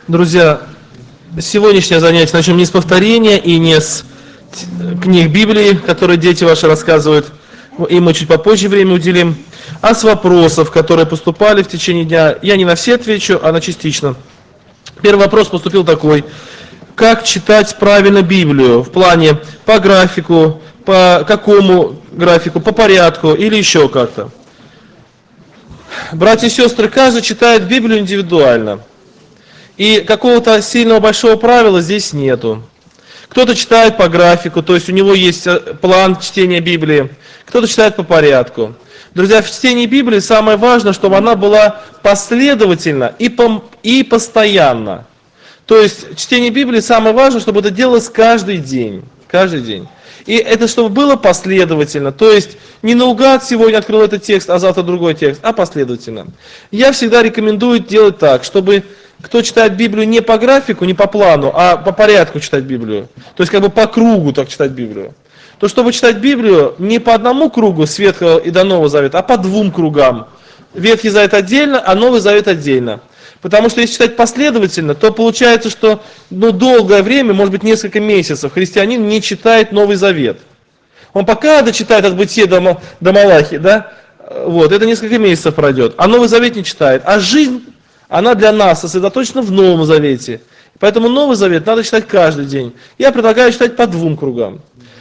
Друзья, сегодняшнее занятие начнем не с повторения и не с книг Библии, которые дети ваши рассказывают, и мы чуть попозже время уделим, а с вопросов, которые поступали в течение дня. Я не на все отвечу, а на частично. Первый вопрос поступил такой. Как читать правильно Библию? В плане по графику, по какому графику, по порядку или еще как-то? Братья и сестры, каждый читает Библию индивидуально. И какого-то сильного большого правила здесь нету. Кто-то читает по графику, то есть у него есть план чтения Библии. Кто-то читает по порядку. Друзья, в чтении Библии самое важное, чтобы она была последовательна и постоянно. То есть чтение Библии самое важное, чтобы это делалось каждый день. Каждый день. И это чтобы было последовательно. То есть не наугад сегодня открыл этот текст, а завтра другой текст, а последовательно. Я всегда рекомендую делать так, чтобы кто читает Библию не по графику, не по плану, а по порядку читать Библию. То есть как бы по кругу так читать Библию. То чтобы читать Библию не по одному кругу с Ветхого и до Нового Завета, а по двум кругам. Ветхий Завет отдельно, а Новый Завет отдельно. Потому что если читать последовательно, то получается, что долгое время, может быть несколько месяцев, христианин не читает Новый Завет. Он пока дочитает от Бытия до Малахии, да, вот, это несколько месяцев пройдет, а Новый Завет не читает. А жизнь, она для нас сосредоточена в Новом Завете. Поэтому Новый Завет надо читать каждый день. Я предлагаю читать по двум кругам.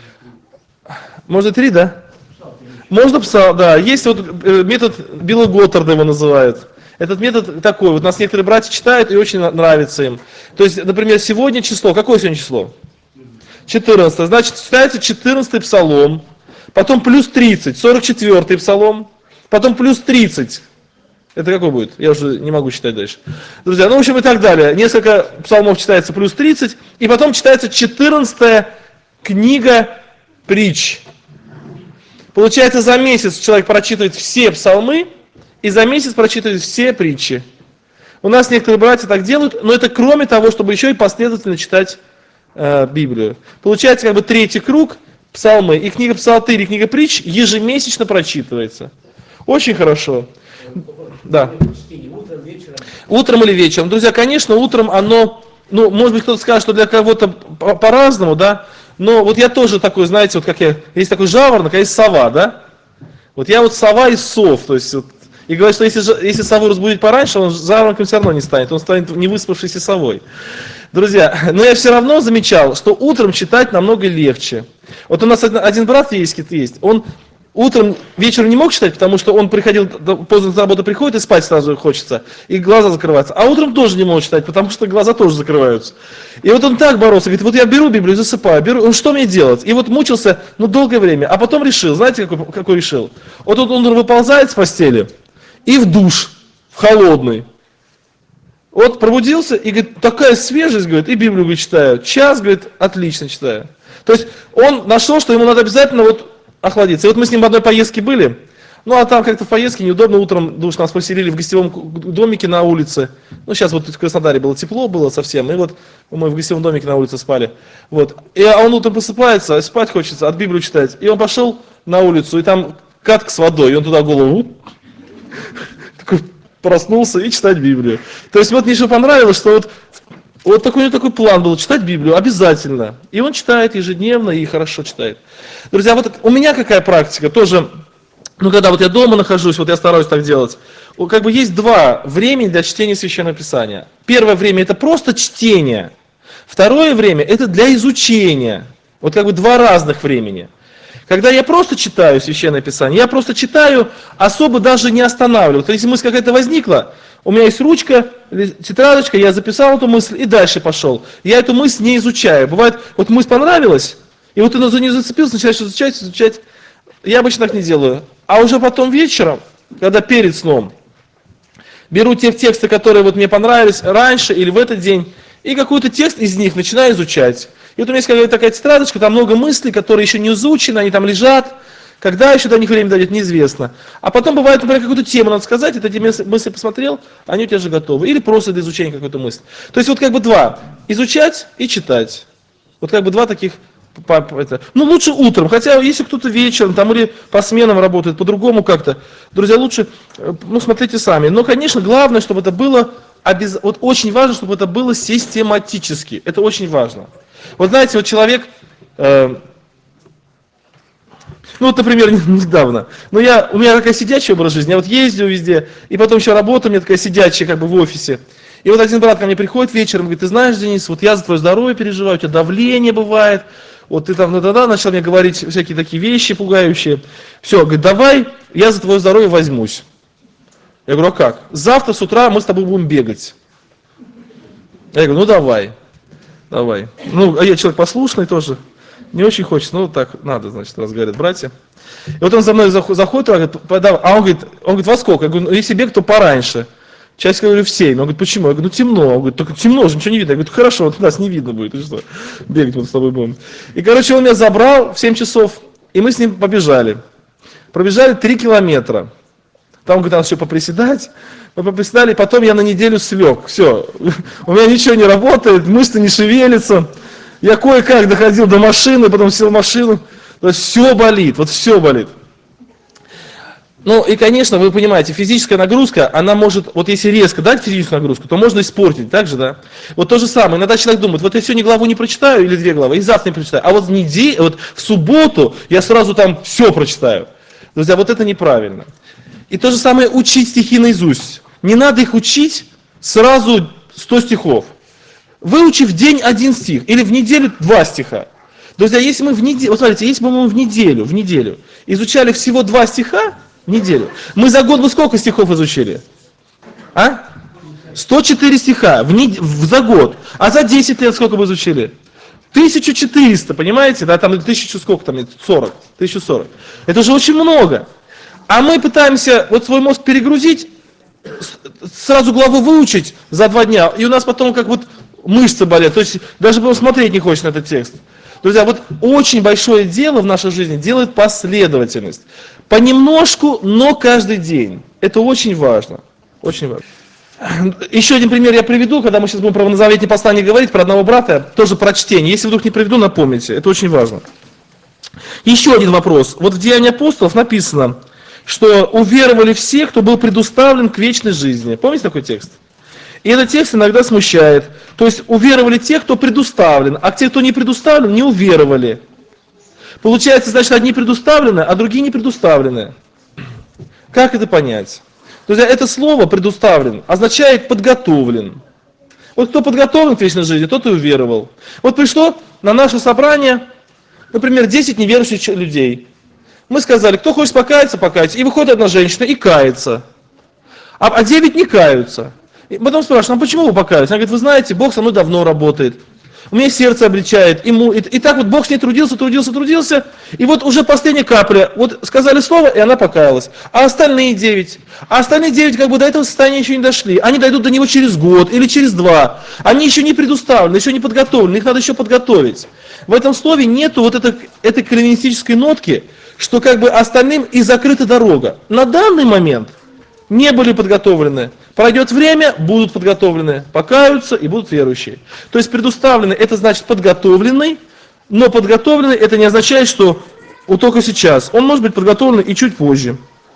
Можно 3, да? Можно псалм, да. Есть вот метод Билла Готтарда его называют. Этот метод такой, вот нас некоторые братья читают и очень нравится им. То есть, например, сегодня число, какое сегодня число? 14. Значит, читается 14-й псалом, потом плюс 30, 44-й псалом, потом плюс 30. Это какой будет? Я уже не могу читать дальше. Друзья, в общем и так далее. Несколько псалмов читается плюс 30, и потом читается 14-я книга притч. Получается, за месяц человек прочитывает все псалмы, и за месяц прочитывает все притчи. У нас некоторые братья так делают, но это кроме того, чтобы еще и последовательно читать Библию. Получается, как бы третий круг, псалмы, и книга Псалтырь, и книга притч ежемесячно прочитывается. Очень хорошо. Да. Утром или вечером. Друзья, конечно, утром оно, может быть, кто-то скажет, что для кого-то по-разному, да, но вот я тоже такой, знаете, вот как есть такой жаворонок, а есть сова, да. Вот я вот сова из сов, то есть вот, и говорят, что если сову разбудить пораньше, он жаворонком все равно не станет, он станет невыспавшейся совой. Друзья, но я все равно замечал, что утром читать намного легче. Вот у нас один брат есть, он утром, вечером не мог читать, потому что он приходил, поздно с работы приходит и спать сразу хочется, и глаза закрываются. А утром тоже не мог читать, потому что глаза тоже закрываются. И вот он так боролся, говорит, вот я беру Библию, засыпаю, что мне делать? И вот мучился, долгое время, а потом решил, знаете, какой решил? Вот он выползает с постели и в душ, в холодный. Вот пробудился и говорит, такая свежесть, говорит, и Библию, говорит, читаю. Час, говорит, отлично читаю. То есть он нашел, что ему надо обязательно охладиться. И вот мы с ним в одной поездке были, а там как-то в поездке неудобно, утром душ нас поселили в гостевом домике на улице. Сейчас вот в Краснодаре было тепло, было совсем, и вот мы в гостевом домике на улице спали. Вот. А он утром просыпается, спать хочется, от Библию читать. И он пошел на улицу, и там катка с водой, и он туда голову такой проснулся и читать Библию. То есть вот мне еще понравилось, что вот такой план был, читать Библию обязательно. И он читает ежедневно и хорошо читает. Друзья, вот у меня какая практика, тоже, когда вот я дома нахожусь, вот я стараюсь так делать, как бы есть два времени для чтения Священного Писания. Первое время это просто чтение, второе время это для изучения. Вот как бы два разных времени. Когда я просто читаю Священное Писание, я просто читаю, особо даже не останавливаюсь. То есть, если мысль какая-то возникла, у меня есть ручка, тетрадочка, я записал эту мысль и дальше пошел. Я эту мысль не изучаю. Бывает, вот мысль понравилась, и вот ты за нее зацепился, начинаешь изучать. Я обычно так не делаю. А уже потом вечером, когда перед сном, беру те тексты, которые вот мне понравились раньше или в этот день, и какой-то текст из них начинаю изучать. И вот у меня есть какая-то такая тетрадочка, там много мыслей, которые еще не изучены, они там лежат. Когда еще до них время дойдет, неизвестно. А потом бывает, например, какую-то тему надо сказать, и ты эти мысли посмотрел, они у тебя же готовы. Или просто для изучения какой-то мысли. То есть вот как бы два. Изучать и читать. Вот как бы два таких. Лучше утром, хотя если кто-то вечером там, или по сменам работает, по-другому как-то. Друзья, лучше, смотрите сами. Но, конечно, главное, чтобы это было вот очень важно, чтобы это было систематически. Это очень важно. Вот знаете, вот человек, ну вот, например, недавно, у меня такая сидячая образ жизни, я вот ездил везде, и потом еще работаю, у меня такая сидячая как бы в офисе. И вот один брат ко мне приходит вечером, говорит: ты знаешь, Денис, вот я за твое здоровье переживаю, у тебя давление бывает, вот ты там, тогда начал мне говорить всякие такие вещи пугающие. Все, говорит, давай, я за твое здоровье возьмусь. Я говорю: а как? Завтра с утра мы с тобой будем бегать. Я говорю: ну давай. Ну, а я человек послушный тоже, не очень хочется, ну так надо, значит, раз говорят братья. И вот он за мной заходит, а он говорит, во сколько? Я говорю: ну, если бег, то пораньше. Часик, я говорю, в 7. Он говорит: почему? Я говорю: ну темно. Он говорит: только темно же, ничего не видно. Я говорю: хорошо, вот нас не видно будет, ты что, бегать вот с тобой будем. И, короче, он меня забрал в 7 часов, и мы с ним побежали. Пробежали 3 километра. Там, говорит, надо еще поприседать. Мы поприседали, потом я на неделю слег. Все, у меня ничего не работает, мышцы не шевелятся. Я кое-как доходил до машины, потом сел в машину. То есть все болит, вот все болит. Ну и, конечно, вы понимаете, физическая нагрузка, она может, вот если резко дать физическую нагрузку, то можно испортить, так же, да? Вот то же самое, иногда человек думает: вот я сегодня главу не прочитаю или 2 главы, и завтра не прочитаю, а вот в субботу я сразу там все прочитаю. Друзья, вот это неправильно. И то же самое учить стихи наизусть. Не надо их учить сразу 100 стихов. Выучи в день 1 стих или в неделю 2 стиха. Друзья, если мы в неделю, вот смотрите, если бы мы в неделю изучали всего 2 стиха в неделю, мы за год бы сколько стихов изучили? 104 стиха за год. А за 10 лет сколько бы изучили? 1400, понимаете? Да, там 1000 сколько там, 1040. Это же очень много. А мы пытаемся вот свой мозг перегрузить, сразу главу выучить за 2 дня, и у нас потом как вот мышцы болят, то есть даже потом смотреть не хочешь на этот текст. Друзья, вот очень большое дело в нашей жизни делает последовательность. Понемножку, но каждый день. Это очень важно. Очень важно. Еще один пример я приведу, когда мы сейчас будем про новозаветное послание говорить, про одного брата, тоже про чтение. Если вдруг не приведу, напомните, это очень важно. Еще один вопрос. Вот в Деянии апостолов написано, что уверовали все, кто был предуставлен к вечной жизни. Помните такой текст? И этот текст иногда смущает. То есть уверовали те, кто предуставлен, а те, кто не предуставлен, не уверовали. Получается, значит, одни предуставлены, а другие не предуставлены. Как это понять? Друзья, это слово «предуставлен» означает «подготовлен». Вот кто подготовлен к вечной жизни, тот и уверовал. Вот пришло на наше собрание, например, 10 неверующих людей. Мы сказали: кто хочет покаяться, покаяться. И выходит одна женщина и кается. А 9 не каются. И потом спрашиваем: а почему вы покаялись? Она говорит: вы знаете, Бог со мной давно работает. У меня сердце обличает. И так вот Бог с ней трудился. И вот уже последняя капля. Вот сказали слово, и она покаялась. А остальные 9? А остальные 9 как бы до этого состояния еще не дошли. Они дойдут до него через год или через 2. Они еще не предуставлены, еще не подготовлены. Их надо еще подготовить. В этом слове нету вот этой кальвинистической нотки, что как бы остальным и закрыта дорога. На данный момент не были подготовлены. Пройдет время, будут подготовлены, покаются и будут верующие. То есть предуставленный — это значит подготовленный, но подготовленный — это не означает, что вот только сейчас. Он может быть подготовленный и чуть позже.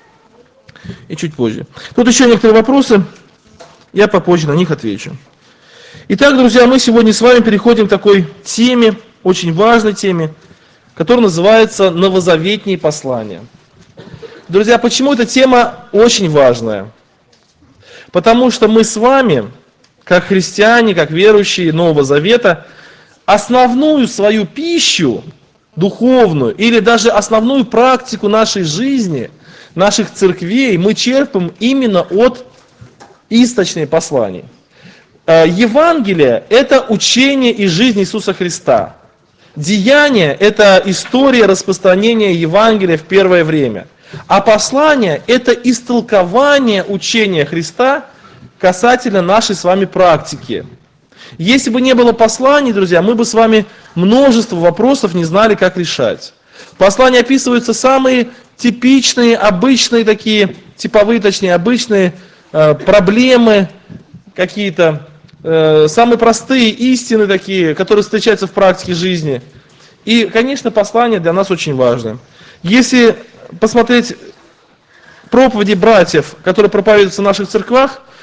Тут еще некоторые вопросы, я попозже на них отвечу. Итак, друзья, мы сегодня с вами переходим к такой теме, очень важной теме, которая называется «Новозаветние послания». Друзья, почему эта тема очень важная? Потому что мы с вами, как христиане, как верующие Нового Завета, основную свою пищу духовную или даже основную практику нашей жизни, наших церквей мы черпаем именно от источных посланий. Евангелие – это учение и жизнь Иисуса Христа. Деяние – это история распространения Евангелия в первое время. А послание – это истолкование учения Христа касательно нашей с вами практики. Если бы не было посланий, друзья, мы бы с вами множество вопросов не знали, как решать. В послании описываются самые типичные, обычные такие, типовые, точнее, обычные проблемы, какие-то самые простые истины такие, которые встречаются в практике жизни. И, конечно, послание для нас очень важно. Если посмотреть проповеди братьев, которые проповедуются в наших церквах,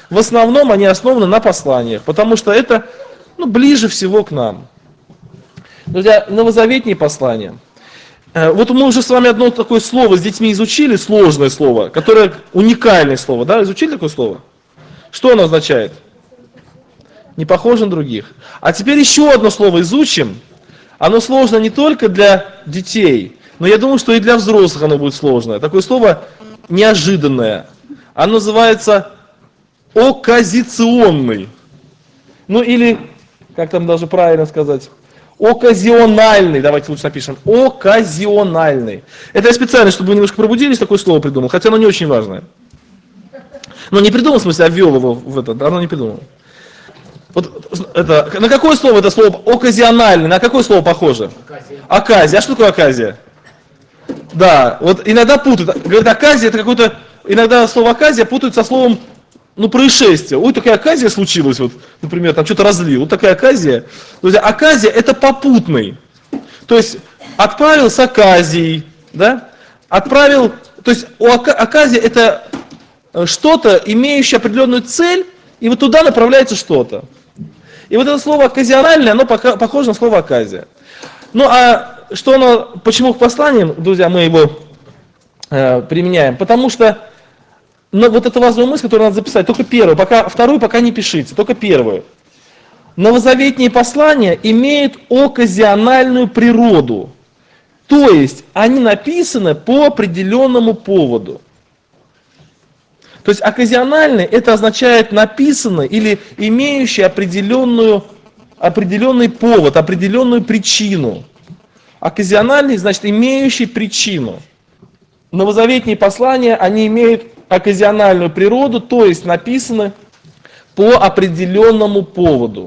в основном они основаны на посланиях, потому что это ближе всего к нам. Друзья, новозаветные послания. Вот мы уже с вами одно такое слово с детьми изучили, сложное слово, которое уникальное слово, да, изучили такое слово? Что оно означает? Не похоже на других. А теперь еще одно слово изучим. Оно сложно не только для детей, но я думаю, что и для взрослых оно будет сложное. Такое слово неожиданное. Оно называется оказиционный. Или, как там даже правильно сказать, оказиональный. Давайте лучше напишем. Оказиональный. Это я специально, чтобы вы немножко пробудились, такое слово придумал, хотя оно не очень важное. Не придумал, в смысле, а ввел его в это, оно не придумал. На какое слово это слово оказиональный? На какое слово похоже? Оказия. А что такое оказия? Да, вот иногда путают. Говорят, оказия это какое-то, иногда слово оказия путают со словом, происшествие. Ой, такая оказия случилась, например, там что-то разлил. Вот такая оказия. Друзья, оказия это попутный. То есть отправил с оказией, да? Отправил, то есть оказия это что-то, имеющее определенную цель, и вот туда направляется что-то. И вот это слово оказиональное, оно похоже на слово оказия. Почему к посланиям, друзья, мы его применяем? Потому что вот эту важную мысль, которую надо записать, только первую, вторую пока не пишите, только первую. Новозаветные послания имеют оказиональную природу. То есть они написаны по определенному поводу. То есть оказиональный это означает написанный или имеющий определенный повод, определенную причину. Оказиональный значит имеющий причину. Новозаветные послания, они имеют оказиональную природу, то есть написаны по определенному поводу.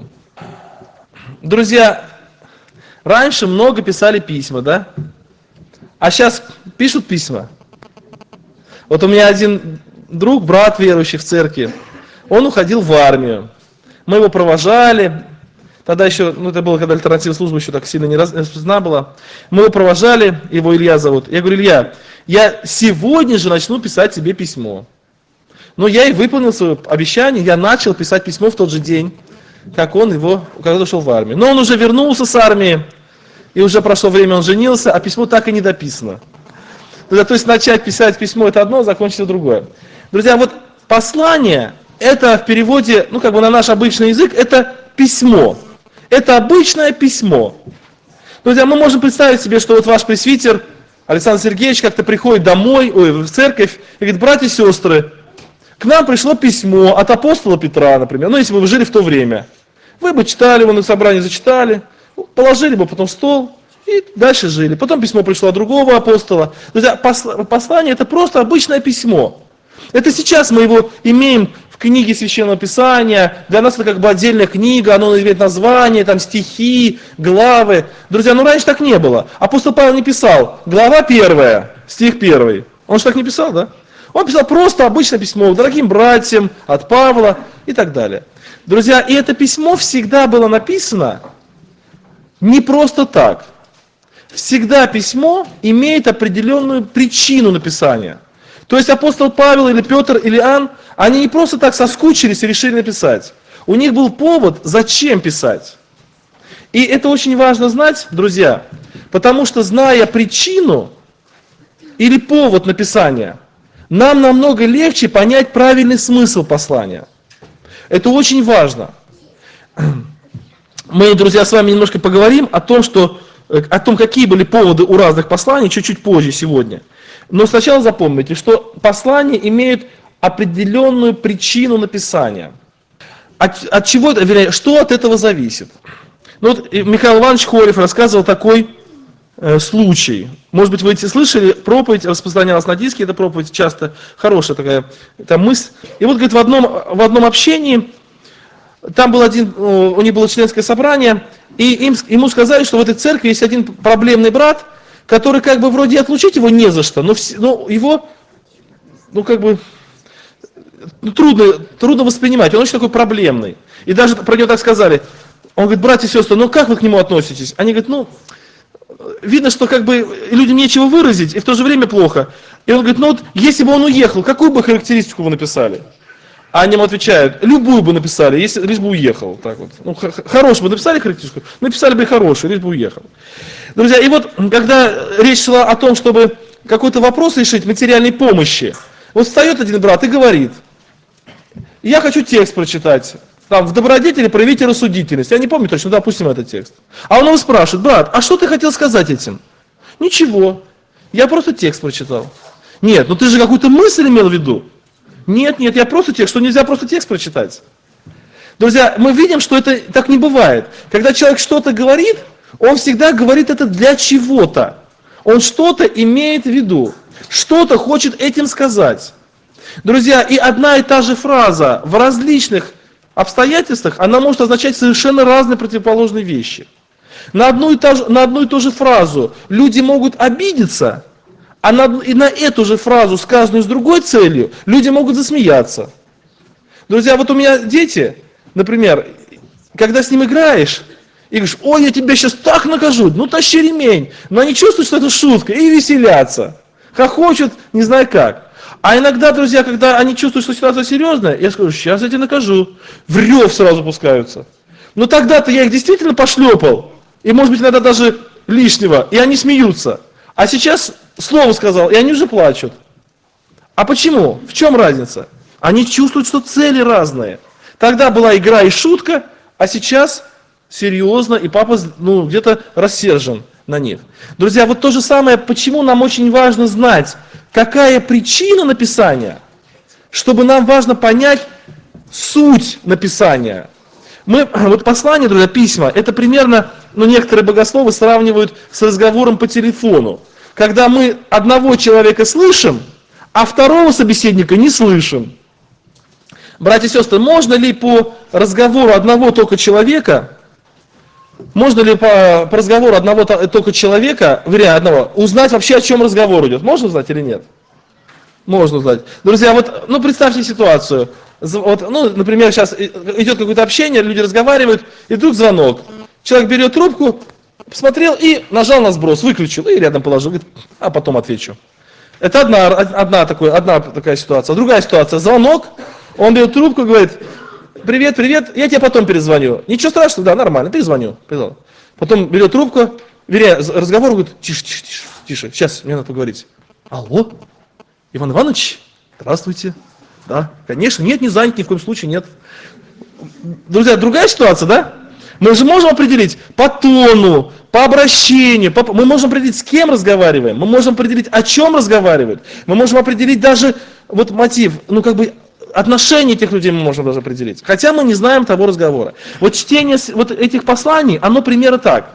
Друзья, раньше много писали письма, да? А сейчас пишут письма. Вот у меня один друг, брат верующий в церкви, он уходил в армию. Мы его провожали. Тогда еще, это было, когда альтернативная служба еще так сильно не распознана была. Мы его провожали, его Илья зовут. Я говорю: Илья, я сегодня же начну писать тебе письмо. Но я и выполнил свое обещание, я начал писать письмо в тот же день, когда ушел в армию. Но он уже вернулся с армии, и уже прошло время, он женился, а письмо так и не дописано. То есть начать писать письмо это одно, закончить это другое. Друзья, вот послание, это в переводе, на наш обычный язык, это письмо. Это обычное письмо. Друзья, мы можем представить себе, что вот ваш пресвитер Александр Сергеевич как-то приходит домой, в церковь, и говорит: братья и сестры, к нам пришло письмо от апостола Петра, например, если бы вы жили в то время. Вы бы читали его на собрании, зачитали, положили бы потом в стол и дальше жили. Потом письмо пришло от другого апостола. Друзья, послание это просто обычное письмо. Это сейчас мы его имеем в книге Священного Писания, для нас это как бы отдельная книга, оно имеет название, там стихи, главы. Друзья, раньше так не было. Апостол Павел не писал глава 1, стих 1. Он же так не писал, да? Он писал просто обычное письмо дорогим братьям, от Павла и так далее. Друзья, и это письмо всегда было написано не просто так. Всегда письмо имеет определенную причину написания. То есть апостол Павел или Петр или Иоанн, они не просто так соскучились и решили написать. У них был повод, зачем писать. И это очень важно знать, друзья, потому что, зная причину или повод написания, нам намного легче понять правильный смысл послания. Это очень важно. Мы, друзья, с вами немножко поговорим о том, какие были поводы у разных посланий, чуть-чуть позже сегодня. Но сначала запомните, что послания имеют определенную причину написания. От чего это, вернее, что от этого зависит? Михаил Иванович Хорев рассказывал такой случай. Может быть, вы эти слышали, проповедь распространялась на диске, эта проповедь часто хорошая такая мысль. И вот, говорит, в одном общении, там был у них было членское собрание, и ему сказали, что в этой церкви есть один проблемный брат, который вроде отлучить его не за что, но его, трудно воспринимать, он очень такой проблемный. И даже про него так сказали. Он говорит: братья и сестры, как вы к нему относитесь? Они говорят: видно, что людям нечего выразить, и в то же время плохо. И он говорит: если бы он уехал, какую бы характеристику вы написали? А они ему отвечают, любую бы написали, если лишь бы уехал. Так вот. Ну, хорошую бы написали характеристику, написали бы хорошую, лишь бы уехал. Друзья, и вот когда речь шла о том, чтобы какой-то вопрос решить материальной помощи, вот встает один брат и говорит, я хочу текст прочитать, там, в добродетели проявите рассудительность. Я не помню точно, допустим, этот текст. А он его спрашивает, брат, а что ты хотел сказать этим? Ничего, я просто текст прочитал. Нет, ну ты же какую-то мысль имел в виду. Нет, я просто текст, что нельзя просто текст прочитать. Друзья, мы видим, что это так не бывает. Когда человек что-то говорит, он всегда говорит это для чего-то. Он что-то имеет в виду, что-то хочет этим сказать. Друзья, и одна и та же фраза в различных обстоятельствах, она может означать совершенно разные противоположные вещи. На одну и ту же фразу люди могут обидеться, а и на эту же фразу, сказанную с другой целью, люди могут засмеяться. Друзья, вот у меня дети, например, когда с ним играешь, и говоришь, ой, я тебя сейчас так накажу, ну тащи ремень, но они чувствуют, что это шутка, и веселятся, хохочут, не знаю как. А иногда, друзья, когда они чувствуют, что ситуация серьезная, я скажу, сейчас я тебя накажу, в рев сразу пускаются. Но тогда-то я их действительно пошлепал, и может быть иногда даже лишнего, и они смеются. А сейчас слово сказал, и они уже плачут. А почему? В чем разница? Они чувствуют, что цели разные. Тогда была игра и шутка, а сейчас серьезно, и папа где-то рассержен на них. Друзья, вот то же самое, почему нам очень важно знать, какая причина написания, чтобы нам важно понять суть написания. Вот послание, друзья, письма, это примерно, некоторые богословы сравнивают с разговором по телефону. Когда мы одного человека слышим, а второго собеседника не слышим. Братья и сестры, можно ли по разговору одного только человека, узнать вообще, о чем разговор идет? Можно узнать или нет? Можно узнать. Друзья, вот, представьте ситуацию. Вот, например, сейчас идет какое-то общение, люди разговаривают, и вдруг звонок. Человек берет трубку, посмотрел и нажал на сброс, выключил и рядом положил, говорит, а потом отвечу. Это одна такая ситуация. Другая ситуация, звонок, он берет трубку и говорит, привет, я тебе потом перезвоню. Ничего страшного, да, нормально, перезвоню. Потом берет трубку, разговор, говорит, тише, сейчас, мне надо поговорить. Алло, Иван Иванович, здравствуйте. Да, конечно, нет, не занят, ни в коем случае, нет. Друзья, другая ситуация, да? Мы же можем определить по тону, по обращению, мы можем определить, с кем разговариваем, мы можем определить, о чем разговаривают, мы можем определить даже мотив, отношение этих людей мы можем даже определить, хотя мы не знаем того разговора. Вот чтение этих посланий, оно примерно так.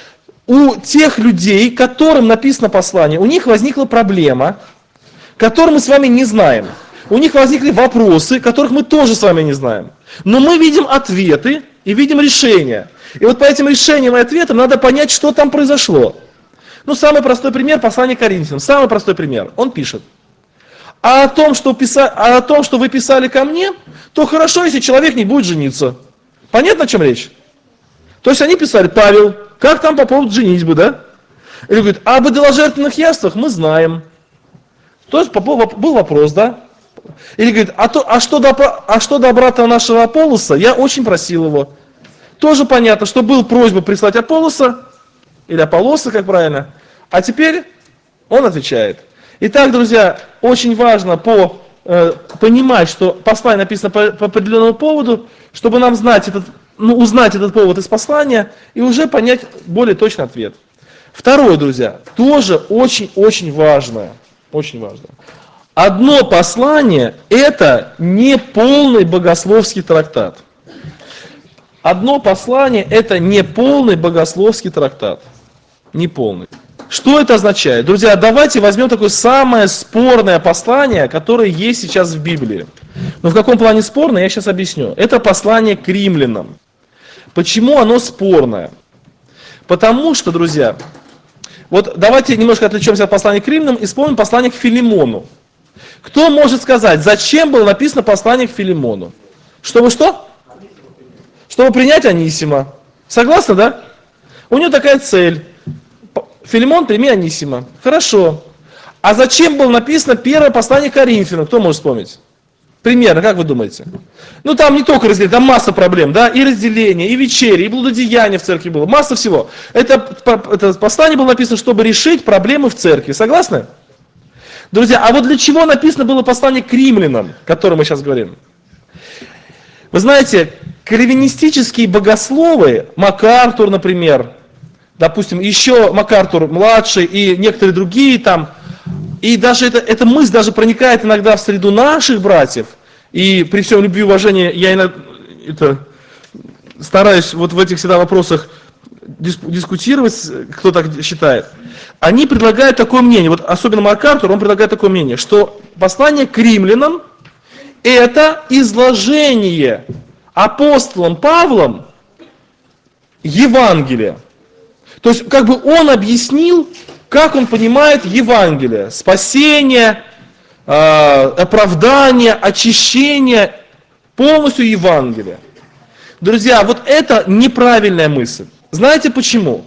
У тех людей, которым написано послание, у них возникла проблема, которую мы с вами не знаем. У них возникли вопросы, которых мы тоже с вами не знаем. Но мы видим ответы и видим решения. И вот по этим решениям и ответам надо понять, что там произошло. Самый простой пример, послание к Коринфянам. Самый простой пример. Он пишет. А о том, что вы писали ко мне, то хорошо, если человек не будет жениться. Понятно, о чем речь? То есть они писали, Павел, как там по поводу женитьбы, да? Или говорит, об идоложертвенных яствах мы знаем. То есть был вопрос, да? Или говорит, а что до брата нашего Аполлоса, я очень просил его. Тоже понятно, что был просьба прислать Аполлоса, или Аполлоса, как правильно, а теперь он отвечает. Итак, друзья, очень важно понимать, что послание написано по определенному поводу, чтобы нам узнать этот повод из послания и уже понять более точный ответ. Второе, друзья, тоже очень-очень важное. Очень важно. Одно послание – это не полный богословский трактат. Одно послание – это не полный богословский трактат. Не полный. Что это означает? Друзья, давайте возьмем такое самое спорное послание, которое есть сейчас в Библии. Но в каком плане спорное, я сейчас объясню. Это послание к римлянам. Почему оно спорное? Потому что, друзья, вот давайте немножко отвлечемся от послания к римлянам и вспомним послание к Филимону. Кто может сказать, зачем было написано послание к Филимону? Чтобы что? Чтобы принять Анисима. Согласны, да? У него такая цель. Филимон, прими Анисима. Хорошо. А зачем было написано первое послание к Коринфянам? Кто может вспомнить? Примерно, как вы думаете? Ну там не только разделение, там масса проблем, да, и разделение, и вечери, и блудодеяние в церкви было, масса всего. Это послание было написано, чтобы решить проблемы в церкви, согласны? Друзья, а вот для чего написано было послание к римлянам, о котором мы сейчас говорим? Вы знаете, кальвинистические богословы, МакАртур, например, допустим, еще МакАртур младший и некоторые другие там, и даже эта мысль даже проникает иногда в среду наших братьев, и при всем любви и уважении я иногда стараюсь вот в этих всегда вопросах дискутировать, кто так считает. Они предлагают такое мнение, вот особенно МакАртур, он предлагает такое мнение, что послание к римлянам это изложение апостолом Павлом Евангелия. То есть как бы он объяснил, как он понимает Евангелие, спасение, оправдание, очищение, полностью Евангелие. Друзья, вот это неправильная мысль. Знаете почему?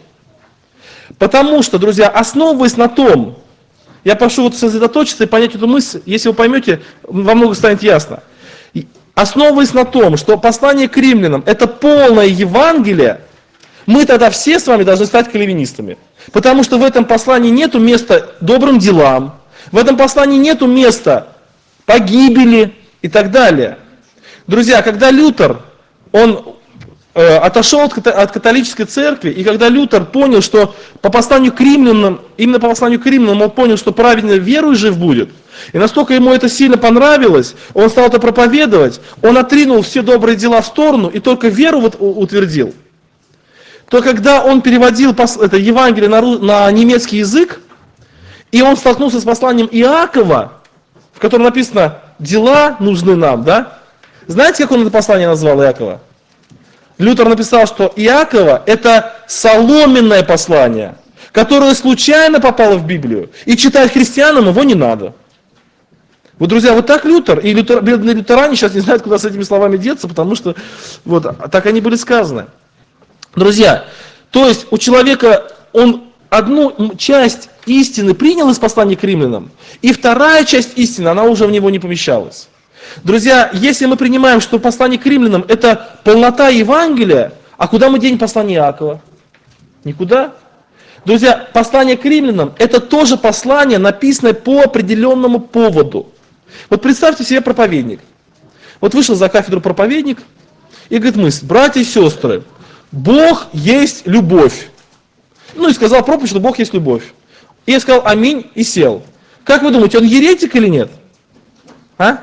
Потому что, друзья, основываясь на том, я прошу вот сосредоточиться и понять эту мысль, если вы поймете, во многом станет ясно. Основываясь на том, что послание к римлянам это полное Евангелие, мы тогда все с вами должны стать кальвинистами. Потому что в этом послании нету места добрым делам, в этом послании нету места погибели и так далее. Друзья, когда Лютер, он отошел от католической церкви, и когда Лютер понял, что по посланию к римлянам, именно по посланию к римлянам он понял, что праведно веруй жив будет, и настолько ему это сильно понравилось, он стал это проповедовать, он отринул все добрые дела в сторону и только веру утвердил, то когда он переводил это Евангелие на немецкий язык, и он столкнулся с посланием Иакова, в котором написано «дела нужны нам», да? Знаете, как он это послание назвал, Иакова? Лютер написал, что Иакова это соломенное послание, которое случайно попало в Библию, и читать христианам его не надо. Вот, друзья, вот так Лютер, и бедные лютеране сейчас не знают, куда с этими словами деться, потому что вот так они были сказаны. Друзья, то есть у человека он одну часть истины принял из послания к римлянам, и вторая часть истины, она уже в него не помещалась. Друзья, если мы принимаем, что послание к римлянам это полнота Евангелия, а куда мы денем послание Иакова? Никуда. Друзья, послание к римлянам это тоже послание, написанное по определенному поводу. Вот представьте себе проповедник. Вот вышел за кафедру проповедник и говорит мысль: братья и сестры, Бог есть любовь. Ну и сказал проповедь, что Бог есть любовь. И я сказал аминь и сел. Как вы думаете, он еретик или нет? А?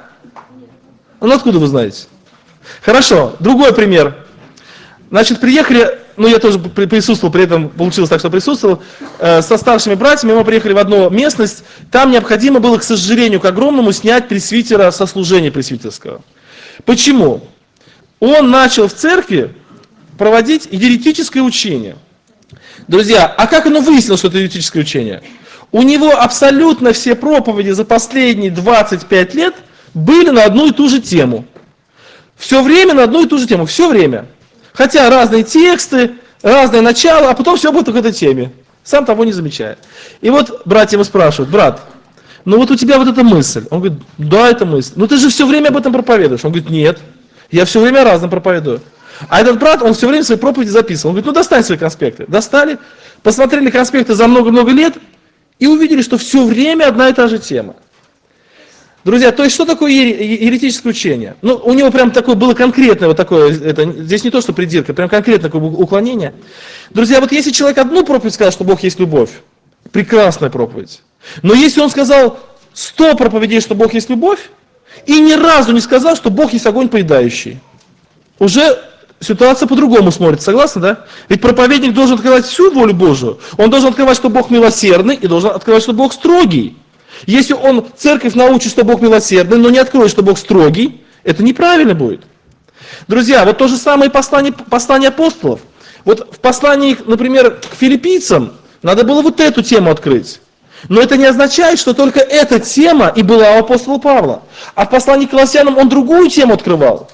Ну откуда вы знаете? Хорошо, другой пример. Значит, приехали, ну я тоже присутствовал, при этом получилось так, что присутствовал, со старшими братьями, мы приехали в одну местность, там необходимо было, к сожалению, к огромному, снять пресвитера со служения пресвитерского. Почему? Он начал в церкви проводить еретическое учение. Друзья, а как оно выяснилось, что это еретическое учение? У него абсолютно все проповеди за последние 25 лет были на одну и ту же тему. Все время на одну и ту же тему, все время. Хотя разные тексты, разное начало, а потом все будет к этой теме, сам того не замечая. И вот братья ему спрашивают: брат, ну вот у тебя вот эта мысль. Он говорит: да, это мысль. Ну ты же все время об этом проповедуешь. Он говорит: нет, я все время о разном проповедую. А этот брат, он все время свои проповеди записывал. Он говорит: ну достань свои конспекты. Достали, посмотрели конспекты за много-много лет и увидели, что все время одна и та же тема. Друзья, то есть что такое еретическое учение? Ну, у него прям такое было конкретное вот такое, здесь не то, что придирка, прям конкретное такое уклонение. Друзья, вот если человек одну проповедь сказал, что Бог есть любовь, прекрасная проповедь. Но если он сказал 100 проповедей, что Бог есть любовь, и ни разу не сказал, что Бог есть огонь поедающий, уже ситуация по-другому смотрится, согласны, да? Ведь проповедник должен открывать всю волю Божию, он должен открывать, что Бог милосердный, и должен открывать, что Бог строгий. Если он церковь научит, что Бог милосердный, но не откроет, что Бог строгий, это неправильно будет. Друзья, вот то же самое и послание апостолов. Вот в послании, например, к филиппийцам надо было вот эту тему открыть. Но это не означает, что только эта тема и была у апостола Павла. А в послании к колоссянам он другую тему открывал.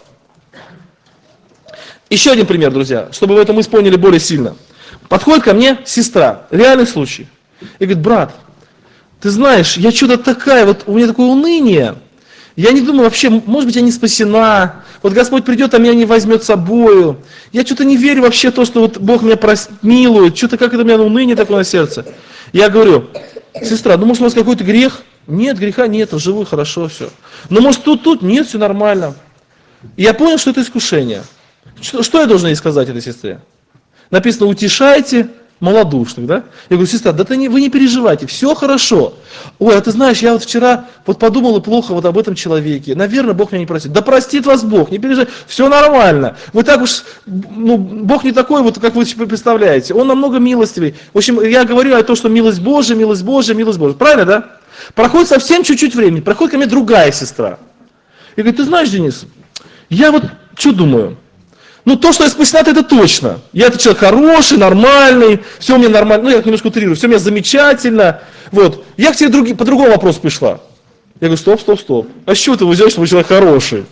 Еще один пример, друзья, чтобы вы эту мысль поняли более сильно. Подходит ко мне сестра, реальный случай, и говорит: брат, ты знаешь, я что-то такая, вот у меня такое уныние, Я не думаю вообще, может быть, я не спасена. Вот Господь придет, а меня не возьмет с собою. Я что-то не верю вообще в то, что вот Бог меня милует. Что-то как это у меня уныние такое на сердце. Я говорю, сестра, ну может у вас какой-то грех? Нет, греха нет, живу хорошо, все. Но может тут? Нет, все нормально. И я понял, что это искушение. Что я должен ей сказать этой сестре? Написано, утешайте малодушных, да? Я говорю, сестра, да вы не переживайте, все хорошо. Ой, а ты знаешь, я вот вчера вот подумала плохо вот об этом человеке. Наверное, Бог меня не простит. Да простит вас Бог, не переживайте, все нормально. Вы так уж, Бог не такой, вот как вы представляете. Он намного милостивый. В общем, я говорю о том, что милость Божия, милость Божия, милость Божия. Правильно, да? Проходит совсем чуть-чуть времени, проходит ко мне другая сестра. И говорит, ты знаешь, Денис, я вот что думаю? Ну, то, что я спасена, это точно. Я этот человек хороший, нормальный, все у меня нормально, ну, я немножко утрирую, все у меня замечательно. Вот. Я к тебе по другому вопросу пришла. Я говорю, стоп. А с чего ты взял, что вы человек хороший?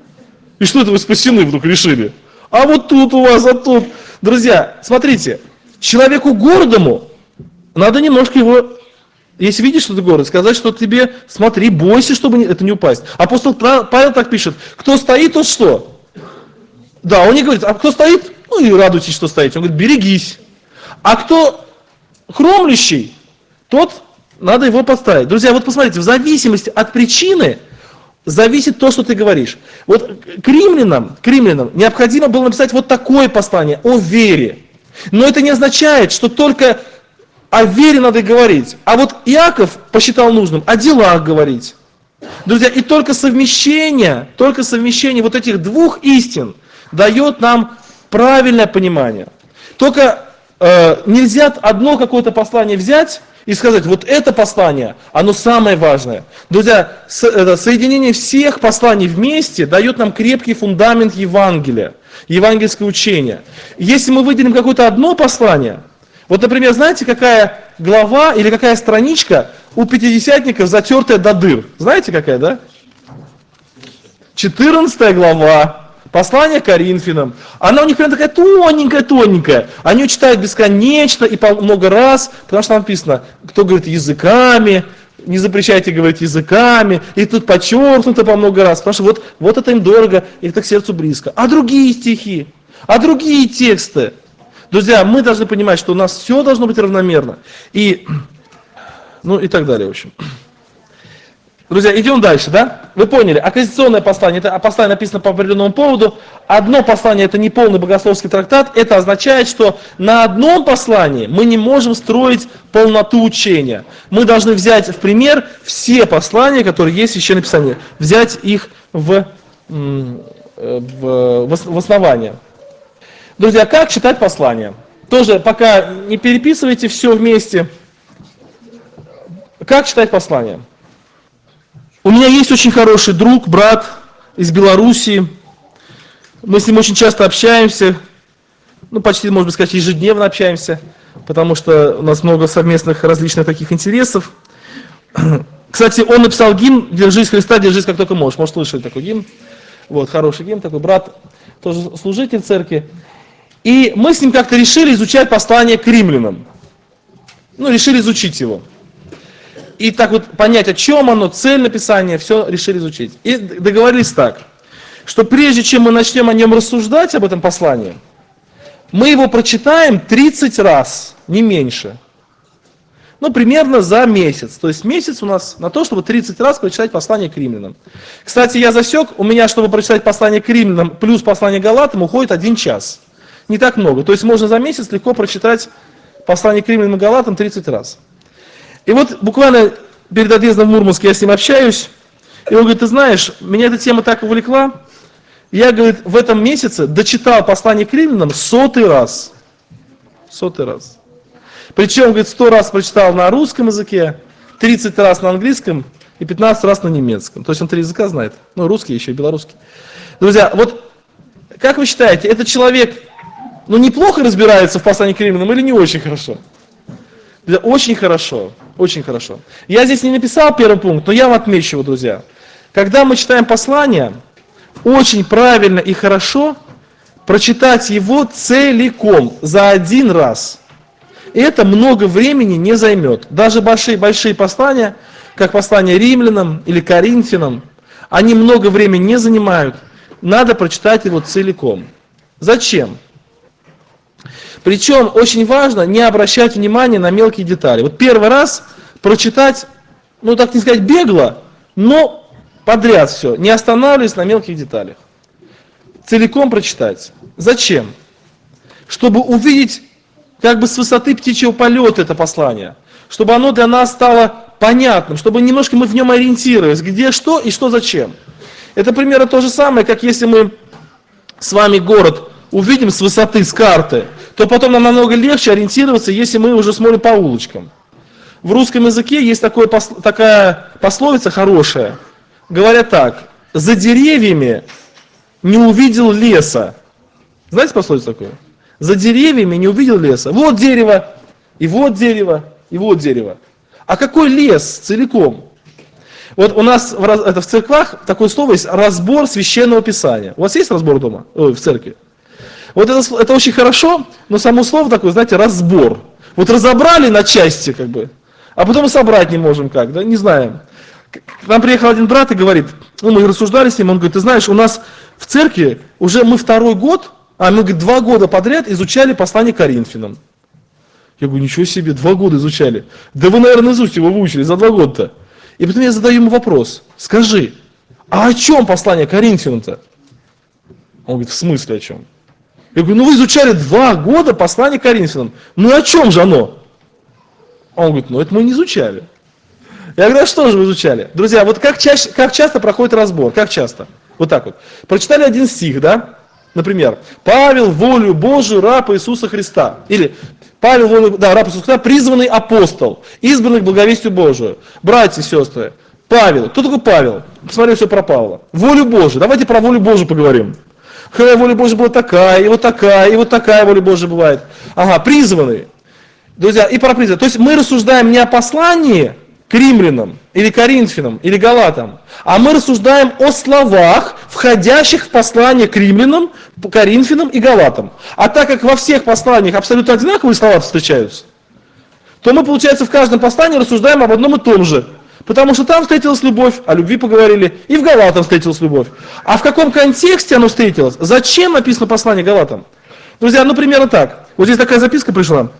И что это вы спасены вдруг решили? А вот тут у вас, а тут. Друзья, смотрите, человеку гордому надо немножко его, если видишь, что ты гордый, сказать, что тебе, смотри, бойся, чтобы это не упасть. Апостол Павел так пишет, кто стоит, тот что? Да, он не говорит, а кто стоит, ну и радуйтесь, что стоите. Он говорит, берегись. А кто хромлющий, тот надо его подставить. Друзья, вот посмотрите, в зависимости от причины зависит то, что ты говоришь. Вот к римлянам необходимо было написать вот такое послание о вере. Но это не означает, что только о вере надо говорить. А вот Иаков посчитал нужным о делах говорить. Друзья, и только совмещение вот этих двух истин дает нам правильное понимание. Только нельзя одно какое-то послание взять и сказать, вот это послание, оно самое важное. Друзья, соединение всех посланий вместе дает нам крепкий фундамент Евангелия, евангельское учение. Если мы выделим какое-то одно послание, вот, например, знаете, какая глава или какая страничка у пятидесятников затертая до дыр? Знаете, какая, да? 14 глава. Послание к Коринфянам. Она у них прям такая тоненькая. Они ее читают бесконечно и много раз, потому что там написано, кто говорит языками, не запрещайте говорить языками, и тут подчеркнуто по много раз, потому что вот это им дорого, и это к сердцу близко. А другие стихи, а другие тексты. Друзья, мы должны понимать, что у нас все должно быть равномерно. И так далее, в общем. Друзья, идем дальше, да? Вы поняли, аккредитационное послание, это послание написано по определенному поводу. Одно послание, это не полный богословский трактат. Это означает, что на одном послании мы не можем строить полноту учения. Мы должны взять в пример все послания, которые есть в Священном Писании. Взять их в основание. Друзья, как читать послание? Тоже пока не переписывайте все вместе. Как читать послание? У меня есть очень хороший друг, брат из Белоруссии. Мы с ним очень часто общаемся. Почти, можно сказать, ежедневно общаемся. Потому что у нас много совместных различных таких интересов. Кстати, он написал гимн «Держись Христа, держись как только можешь». Может, слышали такой гимн? Вот, хороший гимн, такой брат, тоже служитель церкви. И мы с ним как-то решили изучать послание к римлянам. Решили изучить его. И так вот понять, о чем оно, цель написания, все решили изучить. И договорились так, что прежде чем мы начнем о нем рассуждать, об этом послании, мы его прочитаем 30 раз, не меньше. Примерно за месяц. То есть месяц у нас на то, чтобы 30 раз прочитать послание к римлянам. Кстати, я засек, у меня, чтобы прочитать послание к римлянам плюс послание к Галатам, уходит 1 час. Не так много. То есть можно за месяц легко прочитать послание к римлянам и Галатам 30 раз. И вот буквально перед отъездом в Мурманск я с ним общаюсь, и он говорит, ты знаешь, меня эта тема так увлекла, я, говорит, в этом месяце дочитал послание к римлянам 100-й раз. 100-й раз. Причем, говорит, 100 раз прочитал на русском языке, 30 раз на английском и 15 раз на немецком. То есть он 3 языка знает. Русский еще и белорусский. Друзья, вот как вы считаете, этот человек, неплохо разбирается в послании к римлянам или не очень хорошо? Очень хорошо, очень хорошо. Я здесь не написал первый пункт, но я вам отмечу его, друзья. Когда мы читаем послание, очень правильно и хорошо прочитать его целиком за 1 раз. И это много времени не займет. Даже большие послания, как послание римлянам или коринфянам, они много времени не занимают, надо прочитать его целиком. Зачем? Причем очень важно не обращать внимания на мелкие детали. Вот первый раз прочитать, ну так не сказать бегло, но подряд все, не останавливаясь на мелких деталях. Целиком прочитать. Зачем? Чтобы увидеть как бы с высоты птичьего полета это послание. Чтобы оно для нас стало понятным, чтобы немножко мы в нем ориентировались, где что и что зачем. Это примерно то же самое, как если мы с вами город увидим с высоты, с карты, то потом нам намного легче ориентироваться, если мы уже смотрим по улочкам. В русском языке есть такая пословица хорошая. Говорят так: за деревьями не увидел леса. Знаете пословицу такую? За деревьями не увидел леса. Вот дерево, и вот дерево, и вот дерево. А какой лес целиком? Вот у нас в церквах такое слово есть: разбор священного писания. У вас есть разбор дома? Ой, в церкви? Вот это очень хорошо, но само слово такое, знаете, разбор. Вот разобрали на части, как бы, а потом и собрать не можем как, да, не знаем. К нам приехал один брат и говорит, ну мы рассуждали с ним, он говорит: ты знаешь, у нас в церкви уже мы второй год, мы, говорит, 2 года подряд изучали послание к Коринфянам. Я говорю: ничего себе, 2 года изучали. Да вы, наверное, наизусть его выучили за 2 года-то. И потом я задаю ему вопрос: скажи, а о чем послание к Коринфянам-то? Он говорит: в смысле о чем? Я говорю: ну вы изучали 2 года послание к Коринфянам. Ну о чем же оно? Он говорит: ну это мы не изучали. Я говорю: а что же вы изучали? Друзья, вот как часто проходит разбор? Как часто? Вот так вот. Прочитали один стих, да? Например, Павел, волю Божию, раб Иисуса Христа. Или Павел, раб Иисуса Христа, призванный апостол, избранный к благовестию Божию. Братья и сестры, Павел. Кто такой Павел? Посмотри, все про Павла. Волю Божию. Давайте про волю Божию поговорим. Когда воля Божия была такая, и вот такая, и вот такая воля Божия бывает. Ага, призванный. Друзья, и про призванный. То есть мы рассуждаем не о послании к римлянам, или Коринфянам, или Галатам, а мы рассуждаем о словах, входящих в послание к римлянам, Коринфянам и Галатам. А так как во всех посланиях абсолютно одинаковые слова встречаются, то мы, получается, в каждом послании рассуждаем об одном и том же. Потому что там встретилась любовь, о любви поговорили, и в Галатам встретилась любовь. А в каком контексте оно встретилось? Зачем написано послание Галатам? Друзья, ну примерно так. Вот здесь такая записка пришла.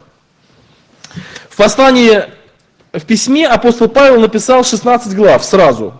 В послании, в письме апостол Павел написал 16 глав сразу.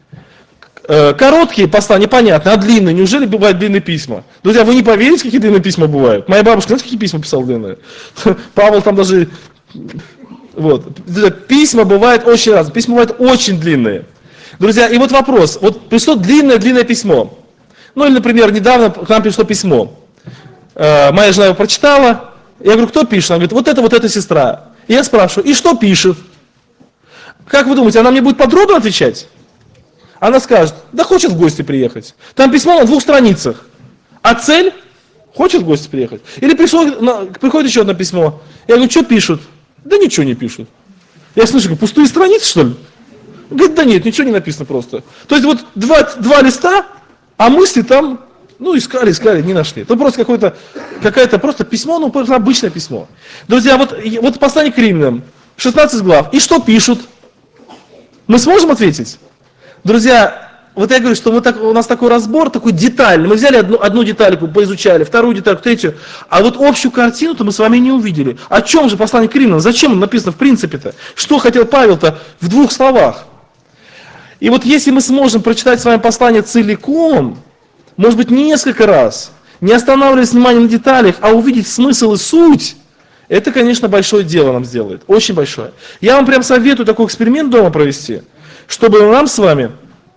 Короткие послания, понятно, а длинные? Неужели бывают длинные письма? Друзья, вы не поверите, какие длинные письма бывают? Моя бабушка, знаете, какие письма писала длинные? Павел там даже... Вот. Письма бывают очень разные, письма бывают очень длинные. Друзья, и вот вопрос, вот пришло длинное письмо. Ну или, например, недавно к нам пришло письмо. Моя жена его прочитала, я говорю: кто пишет? Она говорит: вот эта сестра. И я спрашиваю: и что пишет? Как вы думаете, она мне будет подробно отвечать? Она скажет: да хочет в гости приехать. Там письмо на 2 страницах. А цель? Хочет в гости приехать. Или приходит еще одно письмо. Я говорю: что пишут? Да ничего не пишут. Я слышу: пустые страницы, что ли? Говорит: да нет, ничего не написано просто. То есть вот два листа, а мысли там, ну искали, не нашли. Это просто какое-то просто письмо, ну просто обычное письмо. Друзья, вот послание к римлянам, 16 глав. И что пишут? Мы сможем ответить? Друзья, вот я говорю, что у нас такой разбор, такой детальный. Мы взяли одну детальку, поизучали, вторую детальку, третью. А вот общую картину-то мы с вами не увидели. О чем же послание к римлянам? Зачем написано в принципе-то? Что хотел Павел-то в 2 словах? И вот если мы сможем прочитать с вами послание целиком, может быть, несколько раз, не останавливаясь внимание на деталях, а увидеть смысл и суть, это, конечно, большое дело нам сделает. Очень большое. Я вам прям советую такой эксперимент дома провести, чтобы нам с вами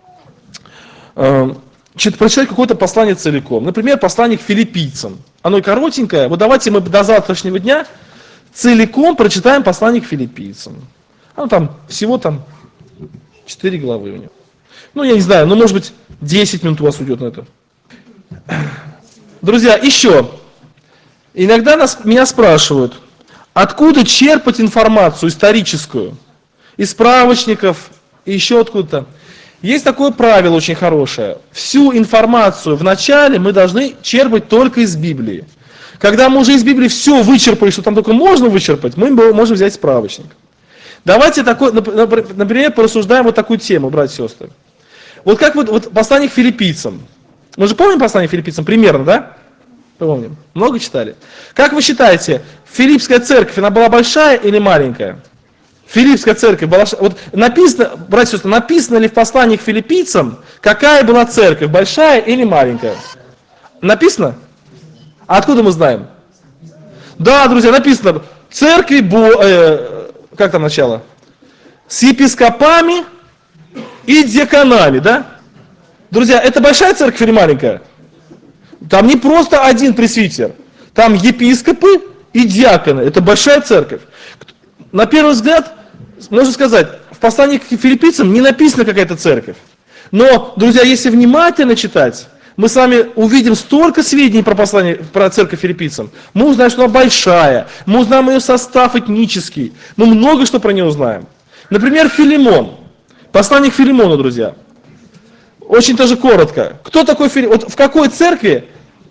прочитать какое-то послание целиком. Например, послание к филиппийцам. Оно коротенькое. Вот давайте мы до завтрашнего дня целиком прочитаем послание к филиппийцам. Оно там, всего 4 главы у него. Ну, я не знаю, может быть, 10 минут у вас уйдет на это. Друзья, еще. Иногда меня спрашивают, откуда черпать информацию историческую? Из справочников, и еще откуда-то. Есть такое правило очень хорошее. Всю информацию в начале мы должны черпать только из Библии. Когда мы уже из Библии все вычерпали, что там только можно вычерпать, мы можем взять справочник. Давайте, например, порассуждаем вот такую тему, братья и сестры. Вот как вот послание к филиппийцам. Мы же помним послание к филиппийцам примерно, да? Помним. Много читали. Как вы считаете, Филиппская церковь, она была большая или маленькая? Филиппская церковь была... Вот написано, братья и сестры, написано ли в послании к филиппийцам, какая была церковь, большая или маленькая? Написано? А откуда мы знаем? Да, друзья, написано, церкви, как там начало? С епископами и диаконами, да? Друзья, это большая церковь или маленькая? Там не просто один пресвитер, там епископы и диаконы. Это большая церковь. На первый взгляд, можно сказать, в послании к филиппийцам не написана какая-то церковь. Но, друзья, если внимательно читать, мы с вами увидим столько сведений про церковь филиппийцам. Мы узнаем, что она большая, мы узнаем ее состав этнический, мы много что про нее узнаем. Например, Филимон. Послание к Филимону, друзья. Очень тоже коротко. Кто такой Филимон? Вот в какой церкви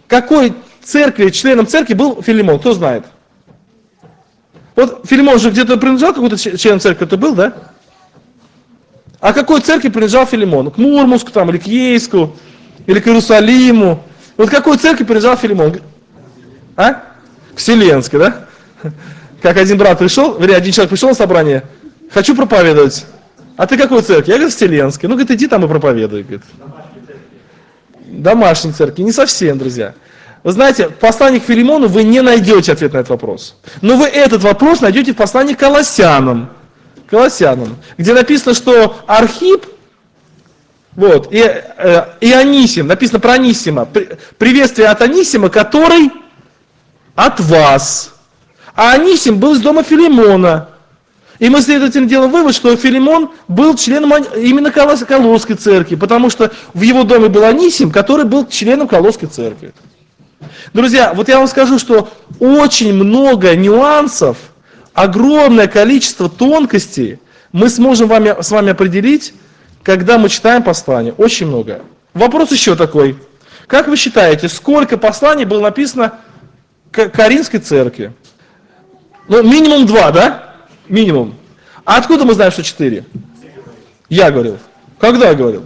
членом церкви был Филимон? Кто знает? Вот Филимон же где-то принадлежал какой-то членом церкви, кто был, да? А к какой церкви принадлежал Филимон? К Мурманску там, или к Ейску, или к Иерусалиму? Вот к какой церкви принадлежал Филимон? А? К Вселенской, да? Как один брат пришел, один человек пришел на собрание, хочу проповедовать. А ты какой церкви? Я говорю, Вселенской. Ну, говорит, иди там и проповедуй. Говорит. Домашней церкви. Не совсем, друзья. Вы знаете, в послании к Филимону вы не найдете ответ на этот вопрос. Но вы этот вопрос найдете в послании к Колоссянам. Где написано, что Архип, вот, и Анисим, написано про Анисима, приветствие от Анисима, который от вас. А Анисим был из дома Филимона. И мы, следовательно, делаем вывод, что Филимон был членом именно Колосской церкви, потому что в его доме был Анисим, который был членом Колосской церкви. Друзья, вот я вам скажу, что очень много нюансов, огромное количество тонкостей мы сможем с вами определить, когда мы читаем послание. Очень много. Вопрос еще такой. Как вы считаете, сколько посланий было написано Коринфской церкви? Ну, минимум 2, да? Минимум. А откуда мы знаем, что 4? Я говорил. Когда я говорил?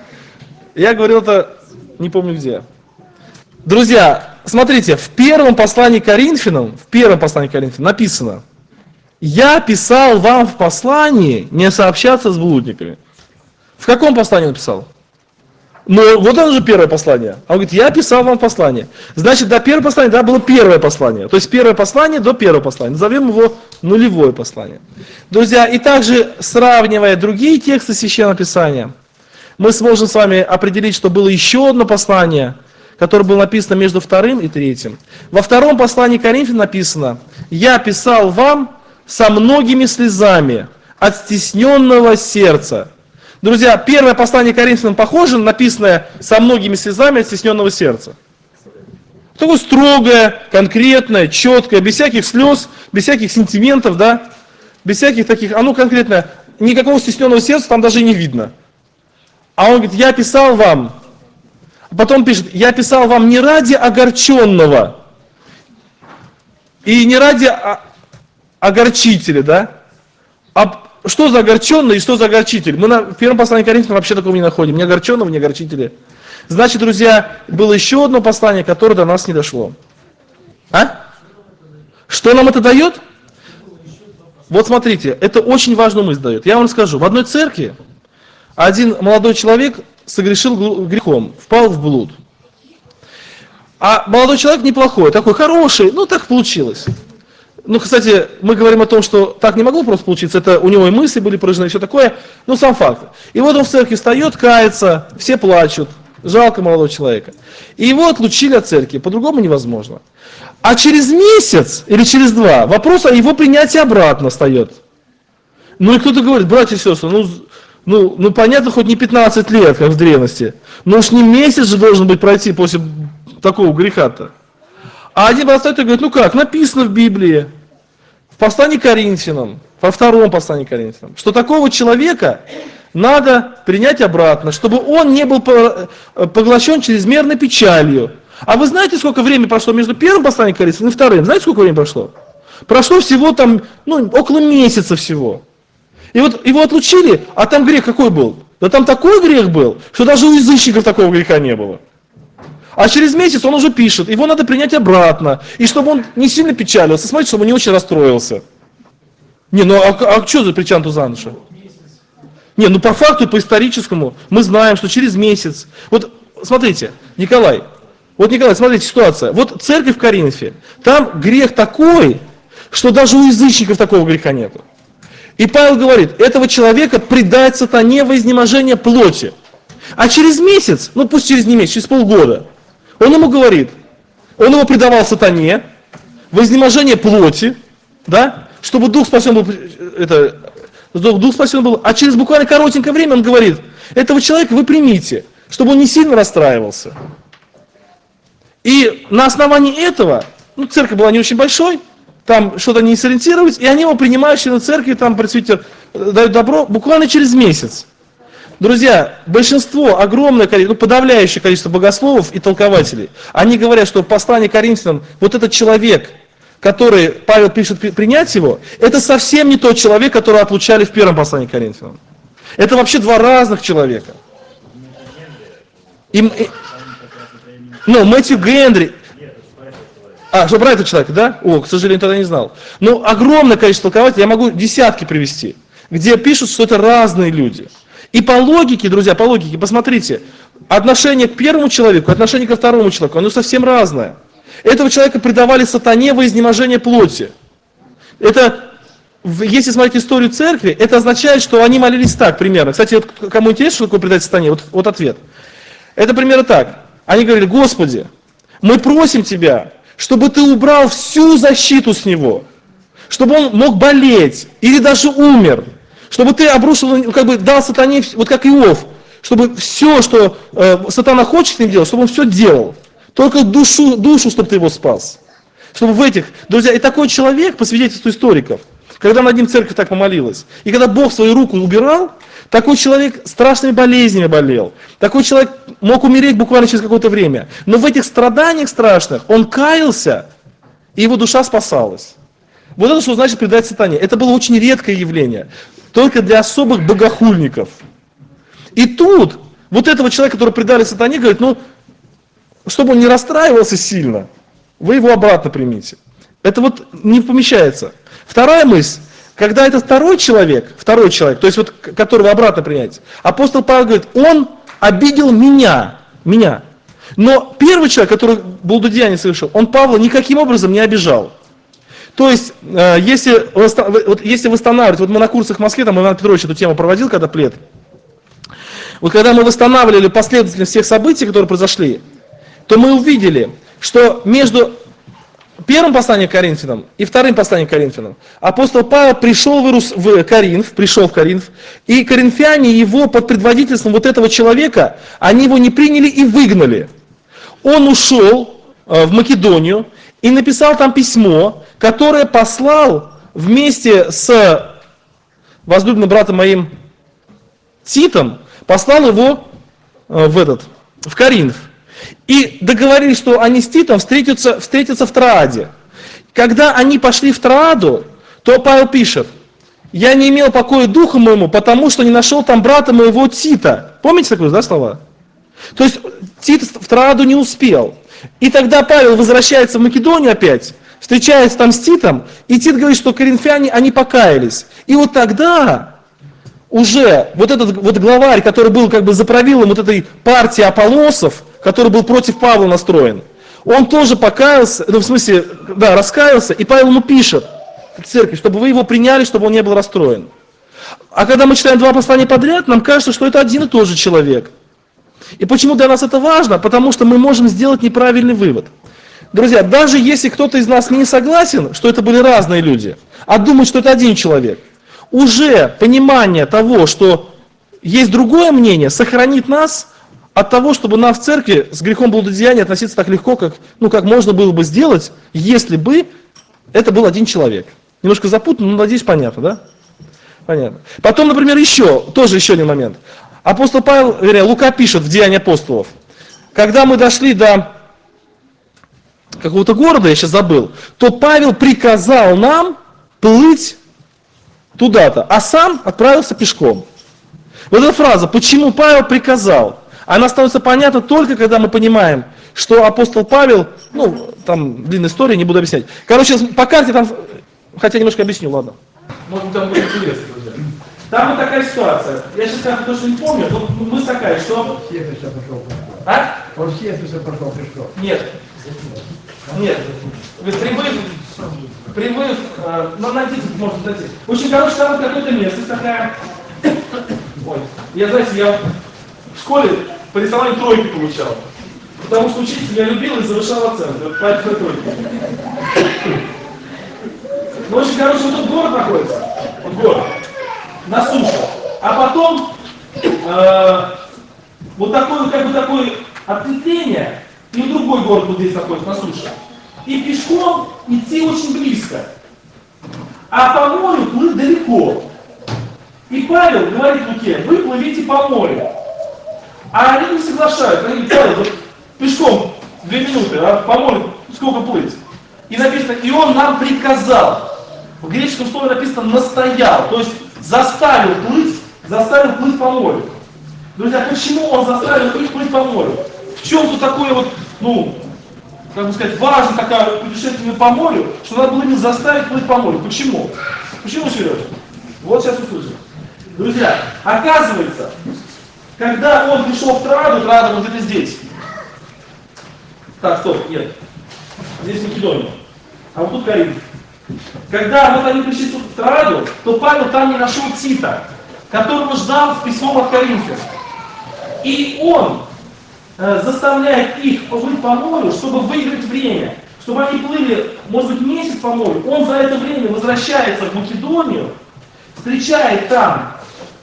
Я говорил это, не помню где. Друзья, смотрите, в первом послании к Коринфянам написано: «Я писал вам в послании не сообщаться с блудниками». В каком послании написал? Ну, вот оно же первое послание. Он говорит, я писал вам послание. Значит, до первого послания, да, было первое послание. То есть первое послание до первого послания. Назовем его нулевое послание. Друзья, и также сравнивая другие тексты Священного Писания, мы сможем с вами определить, что было еще одно послание, которое было написано между вторым и третьим. Во втором послании к Коринфянам написано: «Я писал вам со многими слезами от стесненного сердца». Друзья, первое послание к Коринфянам похоже на написанное со многими слезами от стесненного сердца. Такое строгое, конкретное, четкое, без всяких слез, без всяких сентиментов, да, без всяких таких, оно конкретное, никакого стесненного сердца там даже не видно. А он говорит, я писал вам, потом пишет, я писал вам не ради огорченного и не ради огорчителя, да, а что за огорченный и что за огорчитель? Мы в первом послании к Коринфянам вообще такого не находим. Ни огорченного, ни огорчителя. Значит, друзья, было еще одно послание, которое до нас не дошло. А? Что нам это дает? Вот смотрите, это очень важную мысль дает. Я вам расскажу. В одной церкви один молодой человек согрешил грехом, впал в блуд. А молодой человек неплохой, такой хороший, ну так получилось. Ну, кстати, мы говорим о том, что так не могло просто получиться, это у него и мысли были поражены, и все такое, но сам факт. И вот он в церкви встает, кается, все плачут, жалко молодого человека. И его отлучили от церкви, по-другому невозможно. А через месяц или через 2 вопрос о его принятии обратно встает. Ну и кто-то говорит, братья и сестры, ну понятно, хоть не 15 лет, как в древности, но уж не месяц же должен быть пройти после такого греха-то. А один брат стоит и говорит, ну как, написано в Библии, в послании к Коринфянам, во втором послании к Коринфянам, что такого человека надо принять обратно, чтобы он не был поглощен чрезмерной печалью. А вы знаете, сколько времени прошло между первым посланием к Коринфянам и вторым? Знаете, сколько времени прошло? Прошло всего там, около месяца всего. И вот его отлучили, а там грех какой был? Да там такой грех был, что даже у язычников такого греха не было. А через месяц он уже пишет, его надо принять обратно. И чтобы он не сильно печалился, смотрите, чтобы он не очень расстроился. Не, ну а что за причан Тузаныша? Не, ну по факту, по историческому, мы знаем, что через месяц. Вот смотрите, Николай, смотрите, ситуация. Вот церковь в Коринфе, там грех такой, что даже у язычников такого греха нету. И Павел говорит, этого человека предать сатане во изнеможение плоти. А через месяц, ну пусть через не месяц, через полгода, он ему говорит, он его предавал сатане во изнеможение плоти, да, чтобы дух спасен был, а через буквально коротенькое время он говорит, этого человека вы примите, чтобы он не сильно расстраивался. И на основании этого, ну, церковь была не очень большой, там что-то не сориентировались, и они его принимают, члены церкви, там пресвитер дают добро буквально через месяц. Друзья, большинство, огромное количество, ну, подавляющее количество богословов и толкователей, они говорят, что в послании к Коринфянам вот этот человек, который Павел пишет принять его, это совсем не тот человек, которого отлучали в первом послании к Коринфянам. Это вообще два разных человека. Мэтью Генри. Что про этого человека, да? К сожалению, тогда не знал. Но огромное количество толкователей, я могу десятки привести, где пишут, что это разные люди. И по логике, друзья, посмотрите, отношение к первому человеку, отношение ко второму человеку, оно совсем разное. Этого человека предавали сатане во изнеможение плоти. Это, если смотреть историю церкви, это означает, что они молились так примерно. Кстати, вот, кому интересно, что такое предать сатане, вот ответ. Это примерно так. Они говорили, Господи, мы просим Тебя, чтобы Ты убрал всю защиту с него, чтобы он мог болеть или даже умер, чтобы Ты обрушил, дал сатане, вот как Иов, чтобы все, что сатана хочет с ним делать, чтобы он все делал. Только душу, чтобы Ты его спас. Чтобы в этих, друзья, и такой человек, по свидетельству историков, когда над ним церковь так помолилась, и когда Бог свою руку убирал, такой человек страшными болезнями болел. Такой человек мог умереть буквально через какое-то время. Но в этих страданиях страшных он каялся, и его душа спасалась. Вот это что значит предать сатане. Это было очень редкое явление. Только для особых богохульников. И тут вот этого человека, который предали сатане, говорит, чтобы он не расстраивался сильно, вы его обратно примите. Это вот не помещается. Вторая мысль. Когда это второй человек, то есть вот, которого обратно принять, апостол Павел говорит, он обидел меня. Но первый человек, который блудодеяние совершил, он Павла никаким образом не обижал. То есть, если восстанавливать, вот мы на курсах в Москве, там Иван Петрович эту тему проводил, когда плед, вот когда мы восстанавливали последовательность всех событий, которые произошли, то мы увидели, что между первым посланием к Коринфянам и вторым посланием к Коринфянам апостол Павел пришел в Коринф, и коринфяне его под предводительством вот этого человека, они его не приняли и выгнали. Он ушел в Македонию и написал там письмо, которое послал вместе с возлюбленным братом моим Титом, послал его в Коринф. И договорились, что они с Титом встретятся в Трааде. Когда они пошли в Трааду, то Павел пишет, я не имел покоя духу моему, потому что не нашел там брата моего Тита. Помните такое, да, слова? То есть Тит в Трааду не успел. И тогда Павел возвращается в Македонию опять, встречается там с Титом, и Тит говорит, что коринфяне, они покаялись. И вот тогда уже вот этот вот главарь, который был за правилом вот этой партии Аполлосов, который был против Павла настроен, он тоже покаялся, раскаялся, и Павел ему пишет к церкви, чтобы вы его приняли, чтобы он не был расстроен. А когда мы читаем два послания подряд, нам кажется, что это один и тот же человек. И почему для нас это важно? Потому что мы можем сделать неправильный вывод. Друзья, даже если кто-то из нас не согласен, что это были разные люди, а думает, что это один человек, уже понимание того, что есть другое мнение, сохранит нас от того, чтобы нам в церкви с грехом блудодеяния относиться так легко, как можно было бы сделать, если бы это был один человек. Немножко запутанно, но, надеюсь, понятно, да? Понятно. Потом, например, еще один момент. Апостол Павел, Лука пишет в Деянии апостолов, когда мы дошли до какого-то города, я сейчас забыл, то Павел приказал нам плыть туда-то, а сам отправился пешком. Вот эта фраза, почему Павел приказал, она становится понятна только, когда мы понимаем, что апостол Павел, ну, там длинная история, не буду объяснять. Короче, по карте там, хотя немножко объясню, ладно. Может быть, там будет интересно, друзья. Там вот такая ситуация. Я сейчас как-то точно не помню, но мысль такая, что... А? Он с Ефеса пошел пешком. Нет. Нет. Прибыв, найдите, можно найти. В общем, короче, там вот какое-то место такая... Ой, знаете, я в школе по рисованию тройки получал. Потому что учитель меня любил и завышал оценки. Поэтому тройки. Ну, в общем, короче, вот тут город находится. Вот город. На суше. А потом вот такое, как бы такое ответвление, и другой город вот здесь находится, на суше. И пешком идти очень близко. А по морю плыть далеко. И Павел говорит Луке, вы плывите по морю. А они не соглашаются. Они говорят, Павел, вот пешком 2 минуты, а по морю сколько плыть? И написано, и он нам приказал. В греческом слове написано настоял, то есть заставил плыть по морю. Друзья, почему он заставил их плыть по морю? В чем тут такое вот, ну, как бы сказать, важно такое путешествие по морю, что надо было не заставить плыть по морю. Почему? Почему, Сережа? Вот сейчас услышим. Друзья, оказывается, когда он пришел в Троаду вот это здесь. Так, стоп, нет. Здесь Македония. А вот тут Коринф. Когда вот они пришли в Троаду, то Павел там не нашел Тита, которого ждал с письмом от Коринфян. И он заставляет их плыть по морю, чтобы выиграть время, чтобы они плыли, может быть, месяц по морю. Он за это время возвращается в Македонию, встречает там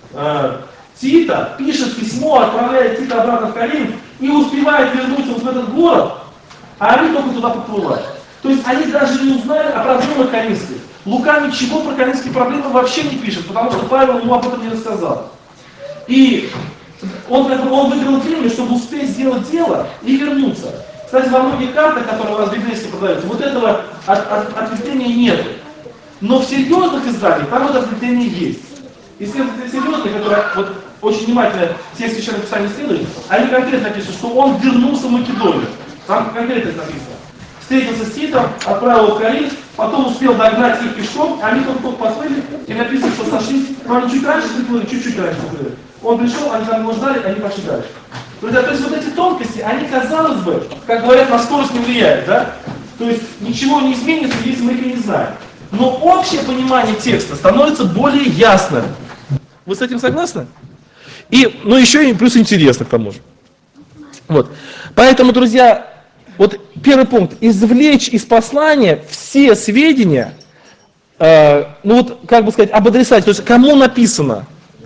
Тита, пишет письмо, отправляет Тита обратно в Коринф и успевает вернуться вот в этот город, а они только туда подплывают. То есть они даже не узнали о проблемах коринфских. Лука ничего про коринфские проблемы вообще не пишет, потому что Павел ему об этом не рассказал. И он выиграл время, чтобы успеть сделать дело и вернуться. Кстати, во многих картах, которые у вас в библейской продаются, вот этого ответвления нет. Но в серьезных изданиях там это ответвление есть. Исследователи серьезные, которые вот, очень внимательно все священные писания исследуют, они конкретно пишут, что он вернулся в Македонию. Там конкретно это написано. Встретился с Титом, отправил его в Коринф, потом успел догнать их пешком, они только поплыли, и написано, что сошлись, но они чуть раньше приплыли, чуть-чуть раньше приплыли. Он пришел, они там его ждали, они пошли дальше. Друзья, то есть вот эти тонкости, они, казалось бы, как говорят, на скорость не влияют, да? То есть ничего не изменится, если мы их не знаем. Но общее понимание текста становится более ясным. Вы с этим согласны? И, ну, еще и плюс интересно к тому же. Вот. Поэтому, друзья, вот первый пункт. Извлечь из послания все сведения, ну вот, как бы сказать, об адресате, то есть кому написано.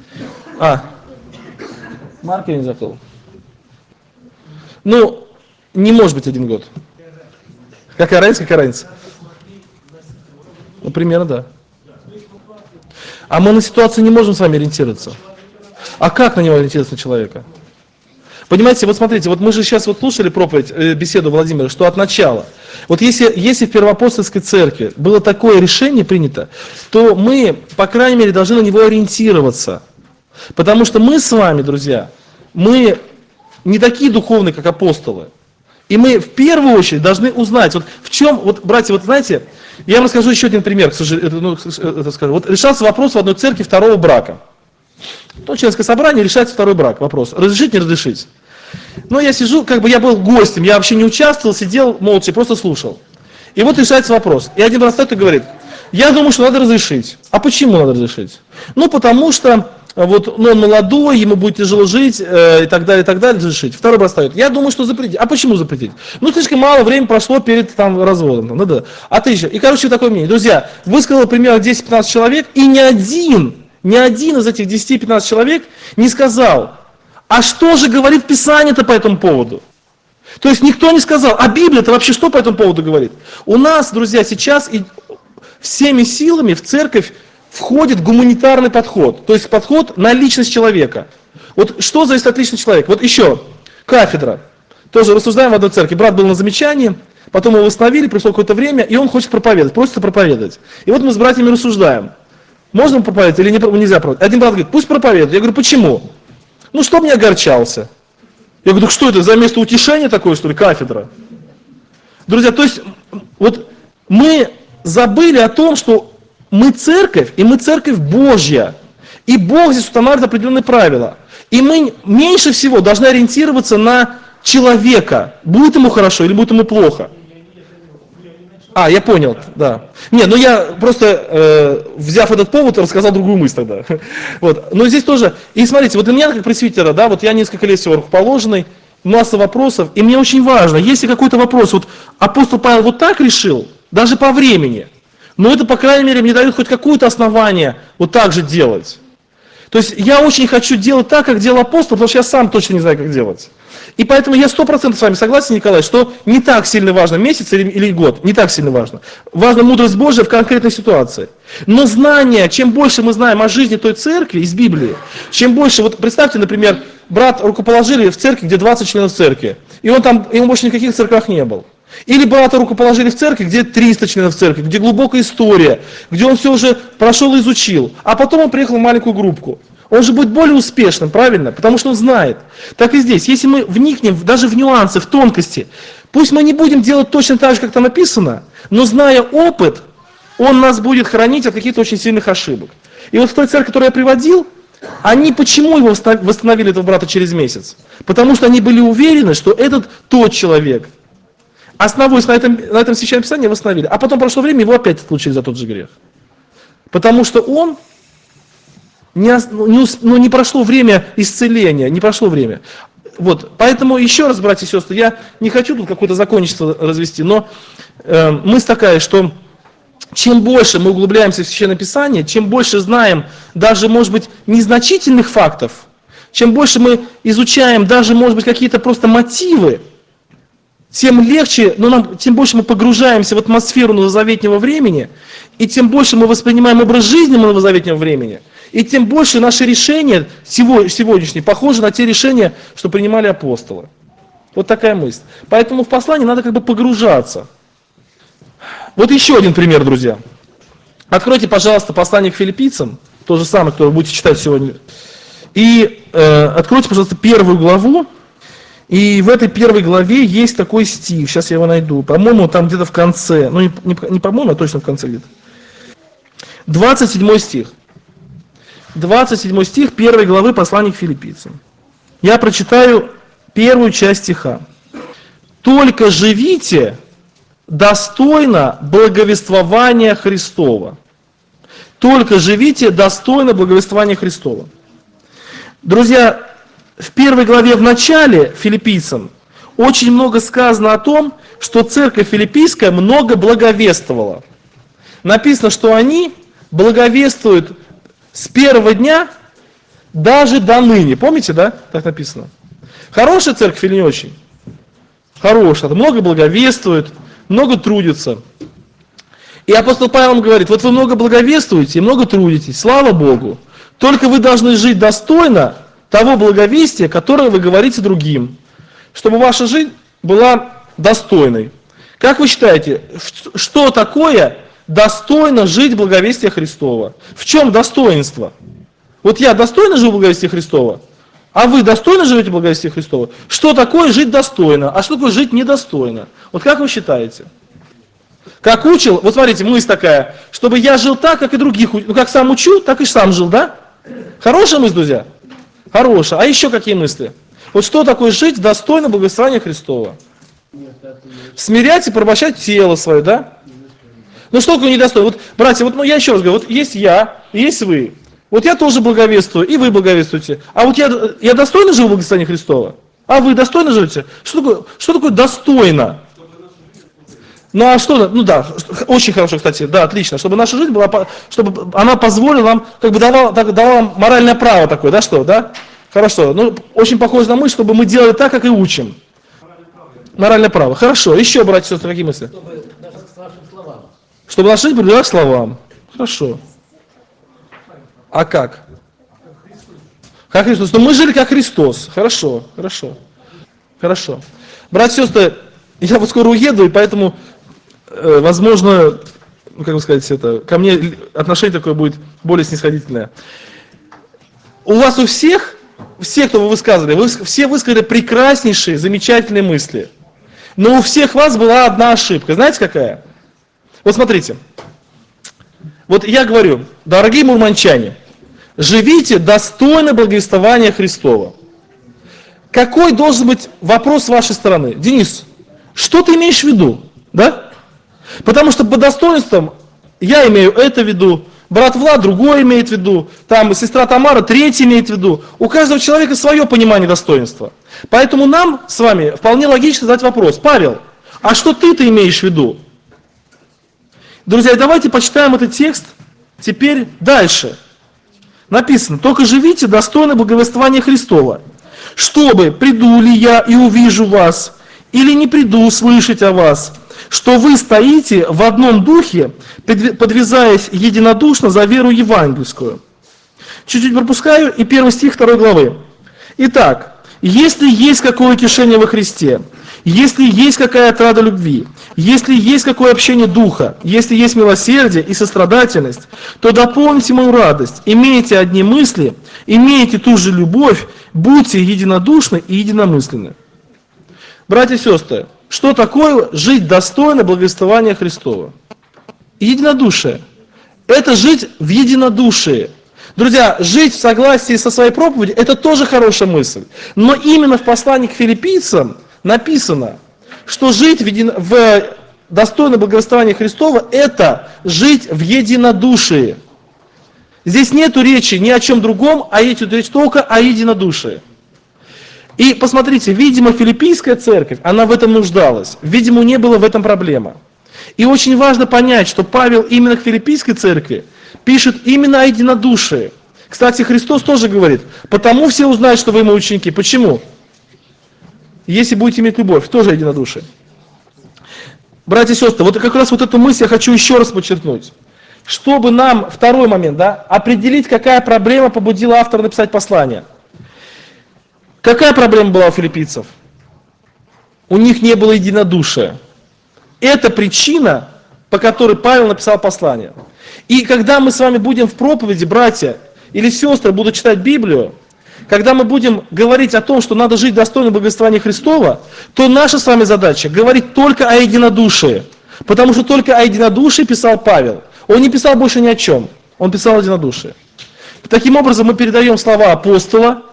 Маркер не закрыл. Ну, не может быть 1 год. Какая разница? Ну, примерно, да. А мы на ситуацию не можем с вами ориентироваться. А как на него ориентироваться, на человека? Понимаете, вот смотрите, вот мы же сейчас вот слушали проповедь, беседу Владимира, что от начала. Вот если в Первоапостольской церкви было такое решение принято, то мы, по крайней мере, должны на него ориентироваться. Потому что мы с вами, друзья, мы не такие духовные, как апостолы. И мы в первую очередь должны узнать, вот в чем, вот, братья, вот знаете, я вам расскажу еще один пример, к сожалению, вот решался вопрос в одной церкви 2-го брака. Ну, членское собрание решается 2-й брак, вопрос, разрешить, не разрешить. Но я сижу, как бы я был гостем, я вообще не участвовал, сидел молча, просто слушал. И вот решается вопрос. И один брат стоит и говорит, я думаю, что надо разрешить. А почему надо разрешить? Ну, потому что вот, ну, он молодой, ему будет тяжело жить, и так далее, разрешить. Второй брат стоит, я думаю, что запретить. А почему запретить? Ну, слишком мало времени прошло перед там разводом. Ну, да. А ты еще. И, короче, такое мнение. Друзья, высказал примерно 10-15 человек, и ни один из этих 10-15 человек не сказал, а что же говорит Писание-то по этому поводу? То есть никто не сказал, а Библия-то вообще что по этому поводу говорит? У нас, друзья, сейчас и всеми силами в церковь входит гуманитарный подход, то есть подход на личность человека. Вот что зависит от личности человека? Вот еще, кафедра. Тоже рассуждаем в одной церкви. Брат был на замечании, потом его восстановили, прошло какое-то время, и он хочет проповедовать, просится проповедовать. И вот мы с братьями рассуждаем. Можно проповедовать или нельзя проповедовать? Один брат говорит, пусть проповедует. Я говорю, почему? Ну, чтоб не огорчался. Я говорю, что это за место утешения такое, что ли, кафедра? Друзья, то есть, вот мы забыли о том, что мы церковь, и мы церковь Божья. И Бог здесь устанавливает определенные правила. И мы меньше всего должны ориентироваться на человека. Будет ему хорошо или будет ему плохо. Я понял, да. Не, ну я просто, взяв этот повод, рассказал другую мысль тогда. Вот. Но здесь тоже, и смотрите, вот для меня, как пресвитера, да, вот я несколько лет всего рукоположенный, масса вопросов, и мне очень важно, если какой-то вопрос, вот апостол Павел вот так решил, даже по времени, но это, по крайней мере, мне дает хоть какое-то основание вот так же делать. То есть я очень хочу делать так, как делал апостол, потому что я сам точно не знаю, как делать. И поэтому я 100% с вами согласен, Николай, что не так сильно важно месяц или год, не так сильно важно. Важна мудрость Божия в конкретной ситуации. Но знание, чем больше мы знаем о жизни той церкви из Библии, чем больше, вот представьте, например, брат рукоположили в церкви, где 20 членов церкви, и он больше никаких в церквах не был. Или брата рукоположили в церкви, где 300 членов церкви, где глубокая история, где он все уже прошел и изучил, а потом он приехал в маленькую группку. Он же будет более успешным, правильно? Потому что он знает. Так и здесь, если мы вникнем даже в нюансы, в тонкости, пусть мы не будем делать точно так же, как там написано, но зная опыт, он нас будет хранить от каких-то очень сильных ошибок. И вот в той церкви, которую я приводил, они почему его восстановили, этого брата, через месяц? Потому что они были уверены, что этот тот человек. Основываясь на этом священном писании, восстановили. А потом прошло время, его опять отлучили за тот же грех. Потому что он не прошло время исцеления, не прошло время. Вот, поэтому еще раз, братья и сестры, я не хочу тут какое-то законничество развести, но мысль такая, что чем больше мы углубляемся в Священное Писание, чем больше знаем даже, может быть, незначительных фактов, чем больше мы изучаем даже, может быть, какие-то просто мотивы, тем легче, тем больше мы погружаемся в атмосферу новозаветнего времени, и тем больше мы воспринимаем образ жизни новозаветнего времени, и тем больше наши решения сегодняшние похожи на те решения, что принимали апостолы. Вот такая мысль. Поэтому в послании надо как бы погружаться. Вот еще один пример, друзья. Откройте, пожалуйста, послание к филиппийцам, то же самое, которое вы будете читать сегодня. И откройте, пожалуйста, 1 главу. И в этой 1 главе есть такой стих. Сейчас я его найду. По-моему, там где-то в конце. Ну, не по-моему, а точно в конце где-то. 27 стих. 27 стих 1 главы послания к филиппийцам. Я прочитаю первую часть стиха. «Только живите достойно благовествования Христова». Только живите достойно благовествования Христова. Друзья, в 1 главе в начале филиппийцам очень много сказано о том, что церковь филиппийская много благовествовала. Написано, что они благовествуют с первого дня даже до ныне. Помните, да? Так написано. Хорошая церковь или не очень? Хорошая. Много благовествует, много трудится. И апостол Павел говорит, вот вы много благовествуете и много трудитесь, слава Богу. Только вы должны жить достойно того благовестия, которое вы говорите другим, чтобы ваша жизнь была достойной. Как вы считаете, что такое достойно жить благовестия Христова? В чем достоинство? Вот я достойно живу благовестия Христова, а вы достойно живете благовестия Христова? Что такое жить достойно, а что такое жить недостойно? Вот как вы считаете? Как учил, вот смотрите, мысль такая, чтобы я жил так, как и других, ну как сам учу, так и сам жил, да? Хорошая мысль, друзья? Хорошая. А еще какие мысли? Вот что такое жить достойно благословения Христова? Смирять и порабощать тело свое, да? Ну что такое недостойно? Вот, братья, вот, я еще раз говорю, вот есть я, есть вы. Вот я тоже благовествую, и вы благовествуете. А вот я достойно живу благословения Христова? А вы достойно живете? Что такое достойно? Ну а что, ну да, очень хорошо, кстати, да, отлично, чтобы наша жизнь была, чтобы она позволила нам, как бы дала нам моральное право такое, да, что, да? Хорошо, ну очень похоже на мысль, чтобы мы делали так, как и учим. Моральное право. Хорошо, еще, братья и сестры, какие мысли? Чтобы наша жизнь приближалась к словам. Хорошо. А как? Как Христос. Но мы жили как Христос. Хорошо, хорошо. Хорошо. Братья и сестры, я вот скоро уеду, и поэтому, возможно, ну, как бы сказать, это, ко мне отношение такое будет более снисходительное. У вас у всех, кто вы высказывали, вы все высказали прекраснейшие, замечательные мысли. Но у всех вас была одна ошибка. Знаете какая? Вот смотрите. Вот я говорю, дорогие мурманчане, живите достойно благовествования Христова. Какой должен быть вопрос с вашей стороны? Денис, что ты имеешь в виду? Да? Потому что по достоинствам я имею это в виду, брат Влад другой имеет в виду, там сестра Тамара третий имеет в виду. У каждого человека свое понимание достоинства. Поэтому нам с вами вполне логично задать вопрос. Павел, а что ты-то имеешь в виду? Друзья, давайте почитаем этот текст теперь дальше. Написано, только живите достойно благовествования Христова, чтобы, приду ли я и увижу вас, или не приду услышать о вас, что вы стоите в одном духе, подвязаясь единодушно за веру евангельскую. Чуть-чуть пропускаю, и 1 стих 2 главы. Итак, если есть какое утешение во Христе, если есть какая отрада любви, если есть какое общение духа, если есть милосердие и сострадательность, то дополните мою радость, имейте одни мысли, имейте ту же любовь, будьте единодушны и единомысленны. Братья и сестры, что такое жить достойно благовествования Христова? Единодушие. Это жить в единодушии. Друзья, жить в согласии со своей проповедью, это тоже хорошая мысль. Но именно в послании к филиппийцам написано, что жить в достойном благовествовании Христова, это жить в единодушии. Здесь нету речи ни о чем другом, а идет речь только о единодушии. И посмотрите, видимо, филиппийская церковь, она в этом нуждалась. Видимо, не было в этом проблема. И очень важно понять, что Павел именно к филиппийской церкви пишет именно о единодушии. Кстати, Христос тоже говорит, потому все узнают, что вы мои ученики. Почему? Если будете иметь любовь, тоже единодушие. Братья и сестры, вот как раз вот эту мысль я хочу еще раз подчеркнуть. Чтобы нам, второй момент, определить, какая проблема побудила автора написать послание. Какая проблема была у филиппийцев? У них не было единодушия. Это причина, по которой Павел написал послание. И когда мы с вами будем в проповеди, братья или сестры, будут читать Библию, когда мы будем говорить о том, что надо жить достойно благовествования Христова, то наша с вами задача говорить только о единодушии. Потому что только о единодушии писал Павел. Он не писал больше ни о чем. Он писал о единодушии. Таким образом, мы передаем слова апостола.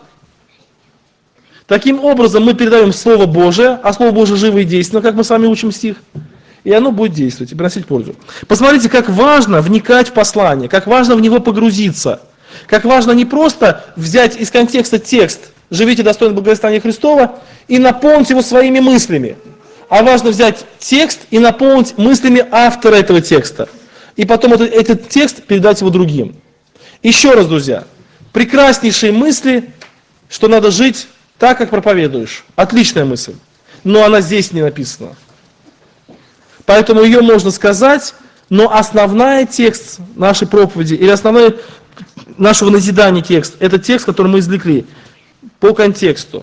Таким образом, мы передаем Слово Божие, а Слово Божие живо и действенно, как мы с вами учим стих. И оно будет действовать и приносить пользу. Посмотрите, как важно вникать в послание, как важно в него погрузиться. Как важно не просто взять из контекста текст «Живите достойно благовествования Христова» и наполнить его своими мыслями. А важно взять текст и наполнить мыслями автора этого текста. И потом этот текст передать его другим. Еще раз, друзья, прекраснейшие мысли, что надо жить так, как проповедуешь. Отличная мысль. Но она здесь не написана. Поэтому ее можно сказать, но основной текст нашей проповеди или основной нашего назидания текст, это текст, который мы извлекли по контексту.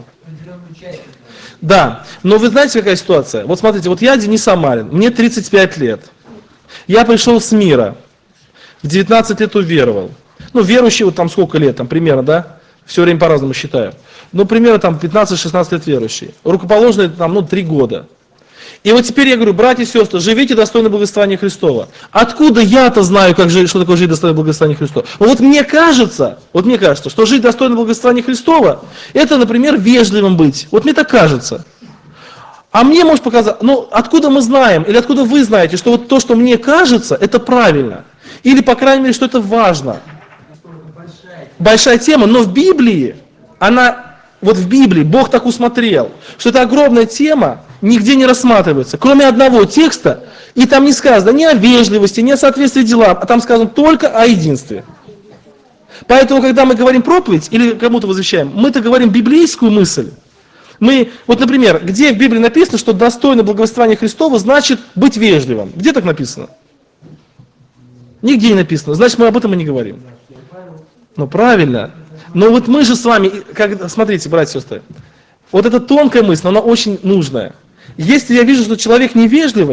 Да, но вы знаете, какая ситуация? Вот смотрите, вот я Денис Самарин, мне 35 лет. Я пришел с мира, в 19 лет уверовал. Ну, верующий, вот там сколько лет, там примерно, да? Все время по-разному считаю. Ну, примерно там 15-16 лет верующий. Рукоположный там, 3 года. И вот теперь я говорю, братья и сестры, живите достойно благовествования Христова. Откуда я-то знаю, что такое жить достойно благовествования Христова? Вот мне кажется, что жить достойно благовествования Христова, это, например, вежливым быть. Вот мне так кажется. А мне может показаться, откуда мы знаем, или откуда вы знаете, что вот то, что мне кажется, это правильно. Или, по крайней мере, что это важно. Большая тема, но в Библии, в Библии Бог так усмотрел, что это огромная тема, нигде не рассматривается, кроме одного текста, и там не сказано ни о вежливости, ни о соответствии делам, а там сказано только о единстве. Поэтому, когда мы говорим проповедь или кому-то возвещаем, мы-то говорим библейскую мысль. Вот, например, где в Библии написано, что достойно благовествования Христова значит быть вежливым? Где так написано? Нигде не написано, значит, мы об этом и не говорим. Правильно. Но вот мы же с вами, смотрите, братья и сестры, вот эта тонкая мысль, она очень нужная. Если я вижу, что человек невежливый,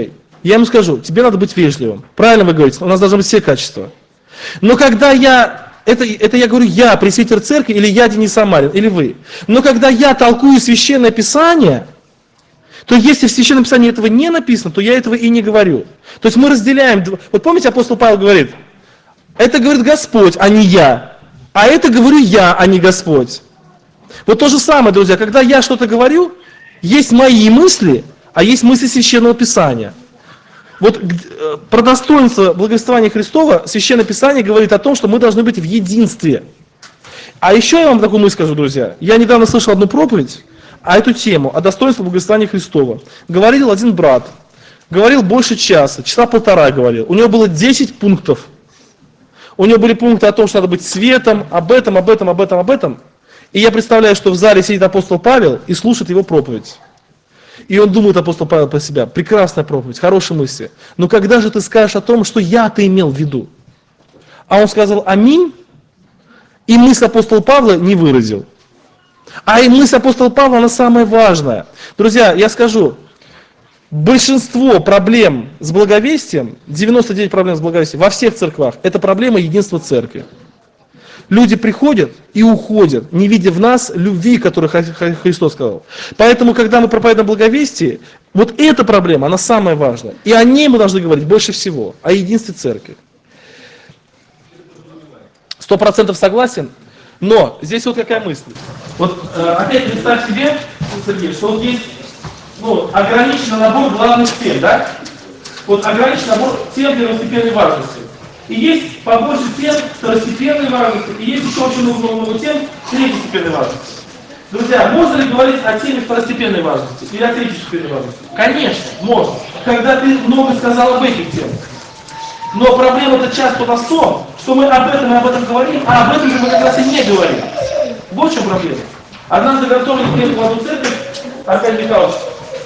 я ему скажу, тебе надо быть вежливым. Правильно вы говорите, у нас должны быть все качества. Но когда это я говорю я, пресвитер церкви, или я, Денис Самарин, или вы. Но когда я толкую Священное Писание, то если в Священном Писании этого не написано, то я этого и не говорю. То есть мы разделяем. Вот помните, апостол Павел говорит, это говорит Господь, а не я. А это говорю я, а не Господь. Вот то же самое, друзья, когда я что-то говорю, есть мои мысли, а есть мысли Священного Писания. Вот про достоинство благовествования Христова Священное Писание говорит о том, что мы должны быть в единстве. А еще я вам такую мысль скажу, друзья. Я недавно слышал одну проповедь, а эту тему, о достоинстве благовествования Христова. Говорил один брат, говорил больше часа, часа полтора говорил. У него было 10 пунктов. У него были пункты о том, что надо быть светом, об этом. И я представляю, что в зале сидит апостол Павел и слушает его проповедь. И он думает, апостол Павел, про себя, прекрасная проповедь, хорошие мысли. Но когда же ты скажешь о том, что я-то имел в виду? А он сказал аминь, и мысль апостола Павла не выразил. А и мысль апостола Павла, она самая важная. Друзья, я скажу, большинство проблем с благовестием, 99 проблем с благовестием во всех церквах, это проблема единства церкви. Люди приходят и уходят, не видя в нас любви, которую Христос сказал. Поэтому, когда мы проповедуем благовестие, вот эта проблема, она самая важная. И о ней мы должны говорить больше всего, о единстве церкви. 100% согласен, но здесь вот какая мысль. Вот опять представь себе, Сергей, что вот есть ограниченный набор главных тем, да? Вот ограниченный набор тем первостепенной важности. И есть побольше тем второстепенной важности, и есть еще очень много тем третьестепенной важности. Друзья, можно ли говорить о теме второстепенной важности или о третьестепенной важности? Конечно, можно. Когда ты много сказал об этих темах. Но проблема-то часто у нас в том, что мы об этом говорим, а об этом же мы как раз и не говорим. Вот в чем проблема. Однажды готовили приехал в одну церковь, Аркадий Михайлович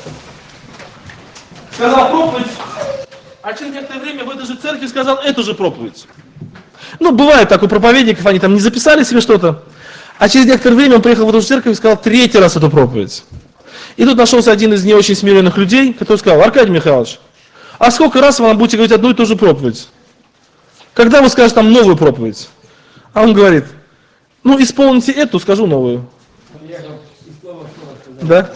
сказал проповедь, а через некоторое время в этой же церкви сказал эту же проповедь. Бывает так у проповедников, они там не записали себе что-то, а через некоторое время он приехал в эту же церковь и сказал третий раз эту проповедь. И тут нашелся один из не очень смиренных людей, который сказал: Аркадий Михайлович, а сколько раз вы нам будете говорить одну и ту же проповедь? Когда вы скажете там новую проповедь? А он говорит: исполните эту, скажу новую. Да?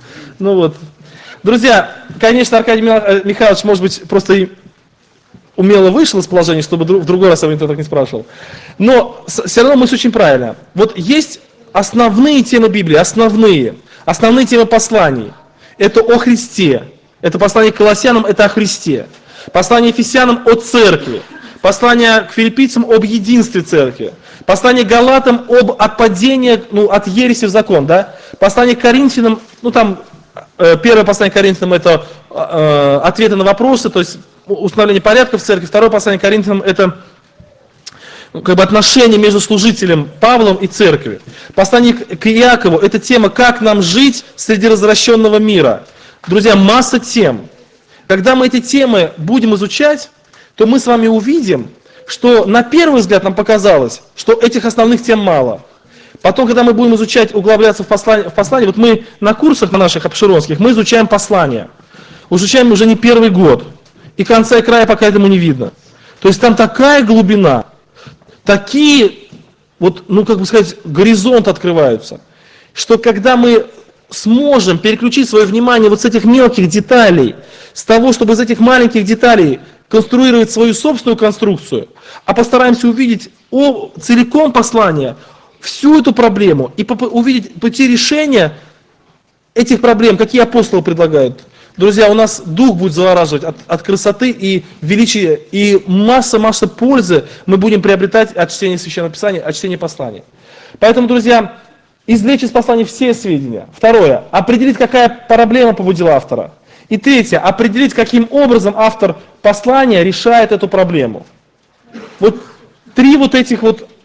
Друзья, конечно, Аркадий Михайлович, может быть, просто и умело вышел из положения, чтобы в другой раз я так не спрашивал. Но все равно мысль очень правильная. Вот есть основные темы Библии, основные темы посланий. Это о Христе. Это послание к Колоссянам, это о Христе. Послание Ефесянам о церкви. Послание к филиппийцам об единстве церкви. Послание к Галатам об отпадении, от ереси в закон, да? Послание к Коринфянам, первое послание к Коринфянам это ответы на вопросы, то есть установление порядка в церкви. Второе послание к Коринфянам это отношения между служителем Павлом и церковью. Послание к Иакову это тема, как нам жить среди развращенного мира. Друзья, масса тем. Когда мы эти темы будем изучать, то мы с вами увидим, что на первый взгляд нам показалось, что этих основных тем мало. Потом, когда мы будем изучать, углубляться в послание, вот мы на курсах на наших обширонских, мы изучаем послание. Изучаем уже не первый год. И конца и края пока этому не видно. То есть там такая глубина, такие, горизонты открываются, что когда мы сможем переключить свое внимание вот с этих мелких деталей, с того, чтобы из этих маленьких деталей конструировать свою собственную конструкцию, а постараемся увидеть целиком послание, всю эту проблему и увидеть пути решения этих проблем, какие апостолы предлагают. Друзья, у нас дух будет завораживать от красоты и величия, и масса пользы мы будем приобретать от чтения Священного Писания, от чтения послания. Поэтому, друзья, извлечь из послания все сведения. Второе, определить, какая проблема побудила автора. И третье, определить, каким образом автор послания решает эту проблему. Вот три этих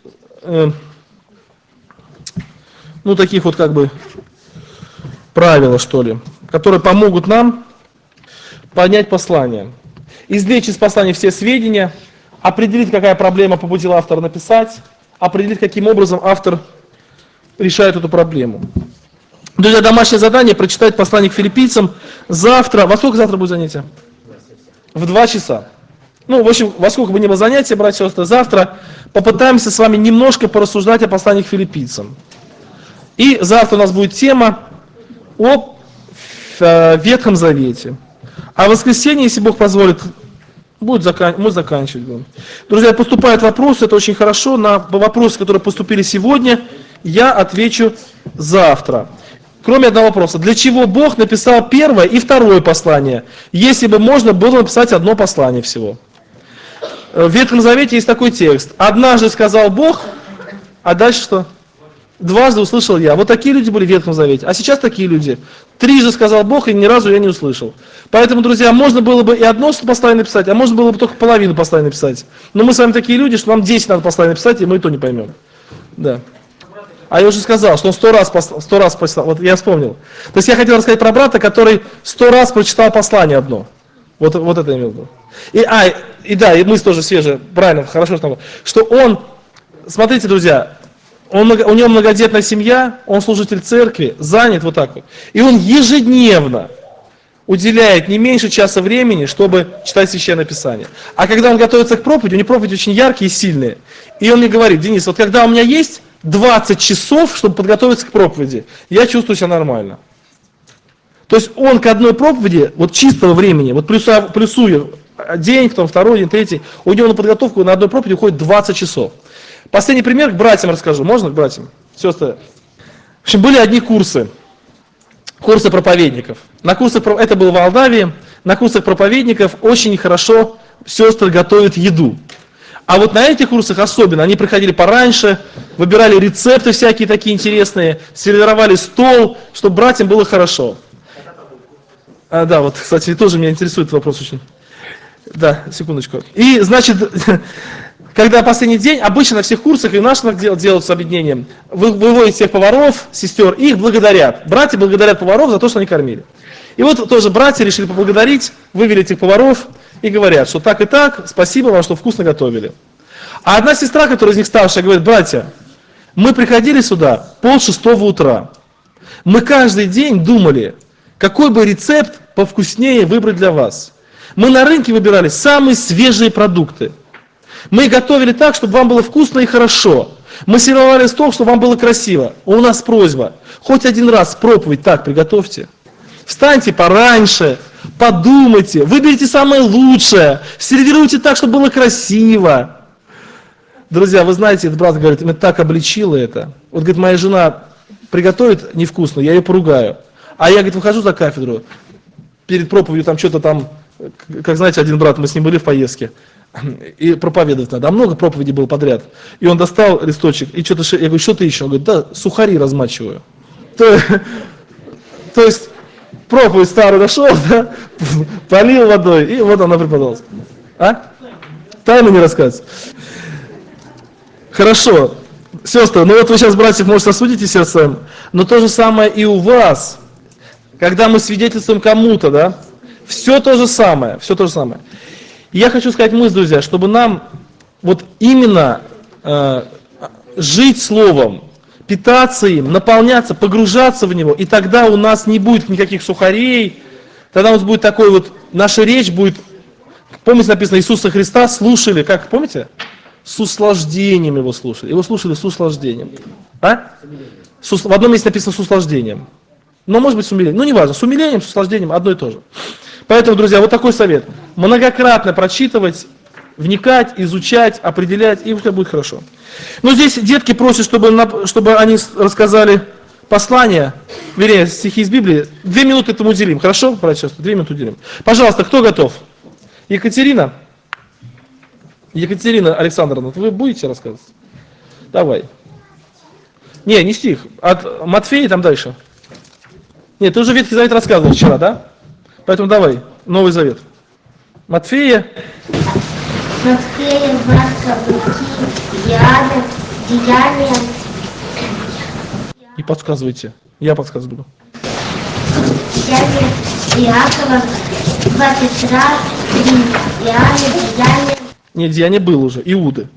таких правила, что ли, которые помогут нам понять послание. Извлечь из послания все сведения, определить, какая проблема побудила автора написать, определить, каким образом автор решает эту проблему. Друзья, домашнее задание — прочитать послание к филиппийцам завтра. Во сколько завтра будет занятие? в 2 часа. Ну, в общем, во сколько бы ни было занятия, братья и сестры, завтра попытаемся с вами немножко порассуждать о послании к филиппийцам. И завтра у нас будет тема о Ветхом Завете. А в воскресенье, если Бог позволит, мы заканчивать будем. Друзья, поступают вопросы, это очень хорошо. На вопросы, которые поступили сегодня, я отвечу завтра. Кроме одного вопроса. Для чего Бог написал первое и второе послание, если бы можно было написать одно послание всего? В Ветхом Завете есть такой текст. Однажды сказал Бог, а дальше что? Дважды услышал я. Вот такие люди были в Ветхом Завете. А сейчас такие люди. Трижды сказал Бог, и ни разу я не услышал. Поэтому, друзья, можно было бы и одно послание написать, а можно было бы только половину послания написать. Но мы с вами такие люди, что нам 10 надо посланий написать, и мы и то не поймем. Да. А я уже сказал, что он 100 раз прочитал. Вот я вспомнил. То есть я хотел рассказать про брата, который 100 раз прочитал послание одно. Вот это я имел в виду. И мысль тоже свежая, правильно, хорошо, что он, смотрите, друзья, у него многодетная семья, он служитель церкви, занят вот так вот. И он ежедневно уделяет не меньше часа времени, чтобы читать Священное Писание. А когда он готовится к проповеди, у него проповеди очень яркие и сильные. И он мне говорит: Денис, вот когда у меня есть 20 часов, чтобы подготовиться к проповеди, я чувствую себя нормально. То есть он к одной проповеди, вот чистого времени, вот плюсуя день, потом второй день, третий, у него на подготовку на одной проповеди уходит 20 часов. Последний пример к братьям расскажу. Можно к братьям? Сестры. В общем, были одни курсы проповедников. Это было в Молдавии. На курсах проповедников очень хорошо сестры готовят еду. А вот на этих курсах особенно, они приходили пораньше, выбирали рецепты всякие такие интересные, сервировали стол, чтобы братьям было хорошо. Да, вот, кстати, тоже меня интересует вопрос очень. Да, секундочку. И, значит, когда последний день, обычно на всех курсах и в наших делают с объединением, выводят всех поваров, сестер, и их благодарят. Братья благодарят поваров за то, что они кормили. И вот тоже братья решили поблагодарить, вывели этих поваров и говорят, что так и так, спасибо вам, что вкусно готовили. А одна сестра, которая из них старшая, говорит: братья, мы приходили сюда 5:30 утра. Мы каждый день думали, какой бы рецепт повкуснее выбрать для вас. Мы на рынке выбирали самые свежие продукты. Мы готовили так, чтобы вам было вкусно и хорошо. Мы сервировали стол, чтобы вам было красиво. У нас просьба, хоть один раз проповедь так приготовьте. Встаньте пораньше, подумайте, выберите самое лучшее, сервируйте так, чтобы было красиво. Друзья, вы знаете, этот брат говорит, меня так обличило это. Вот, говорит, моя жена приготовит невкусно, я ее поругаю. А я, говорит, выхожу за кафедру, перед проповедью там что-то там, как знаете, один брат, мы с ним были в поездке, и проповедовать надо. А много проповедей было подряд. И он достал листочек, и что-то, я говорю, что ты еще? Он говорит, да, сухари размачиваю. То есть, проповедь старую нашел, да, полил водой, и вот она преподалась. А? Тайну не рассказывать. Хорошо. Сестры, ну вот вы сейчас, братьев, можете осудить сердцем, но то же самое и у вас. Когда мы свидетельствуем кому-то, да, все то же самое. И я хочу сказать мысль, друзья, чтобы нам вот именно жить Словом, питаться им, наполняться, погружаться в него, и тогда у нас не будет никаких сухарей, тогда у нас будет такой вот, наша речь будет, помните, написано, Иисуса Христа слушали, как, помните? С услаждением его слушали с услаждением. А? В одном месте написано с услаждением. Но может быть с умилением. Ну, не важно, с умилением, с услаждением одно и то же. Поэтому, друзья, вот такой совет. Многократно прочитывать, вникать, изучать, определять, и все будет хорошо. Но здесь детки просят, чтобы они рассказали послание, вернее, стихи из Библии. 2 минуты этому уделим. Хорошо, братья и сестры? 2 минуты уделим. Пожалуйста, кто готов? Екатерина Александровна, вы будете рассказывать? Давай. Не стих. От Матфея там дальше. Нет, ты уже Ветхий Завет рассказывал вчера, да? Поэтому давай, Новый Завет. Матфея, 20 Луки, Иоанна, Деяния. и подсказывайте. Я подсказываю. Деяния Иакова, 22, 3. Иоанна, Деяния. Нет, Деяния был уже, Иуды.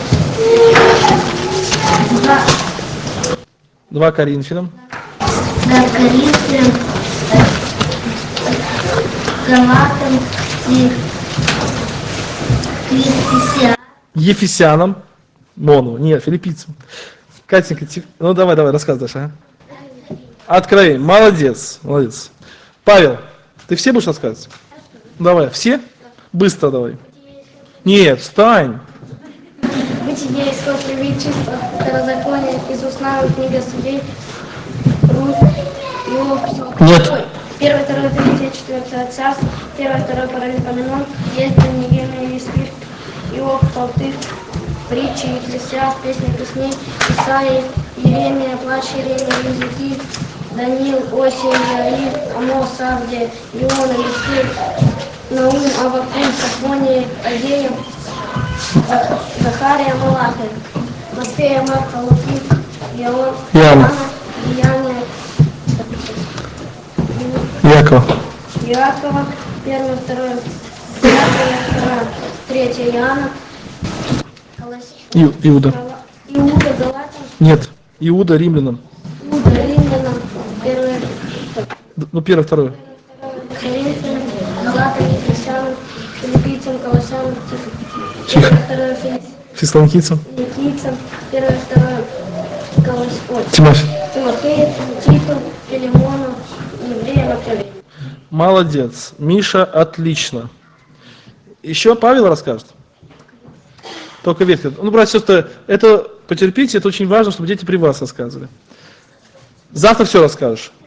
Два. 2 Коринфянам. до Коринфянам, Галатам и к Ефесянам. Мону. Нет, филиппийцам. Катенька, ну давай, рассказывай дальше. Откровение. Молодец, молодец. Павел, ты все будешь рассказывать? Давай, все? Быстро давай. Нет, встань. Бытие, исход, приличество, второзаконие, Иисус навык, книга судей, Русь, Иов, Нет. 1, 2, 3, 4 царство, 1, 2 Паралипоменон, Ездил, Негемия, Вискир, Иов, Палтык, притчи, Екклесиаст, песни песней, Исаии, Иеремия, плач Иеремия, языки, Даниил, Осия, Иаиль, Амос, Авдия, Иона, Вискир, Наум, Авакум, Сафония, Агея, Захария, Малахия, Матфея, Марка, Луки, Иоанна. Деяния, Якова. Иакова, 1, 2, 5, 3 Иоанна, Иуда. Иуда, Галатам, Нет. Иуда римлянам. Иуда, Римлянам, 1, Ну, первое, второе. Коринфянам, Галатам, Ефесянам, Филиппийцам, Колоссянам, Тихо. 1, 2 Фессалоникийцам. Филиппийцам, 1, 2 Тимофей. Тимофею, Титу, Филимону, Евреям, Откровению. Молодец. Миша, отлично. Еще Павел расскажет. Только верьте. Ну, братья и сестры, это потерпите, это очень важно, чтобы дети при вас рассказывали. Завтра все расскажешь.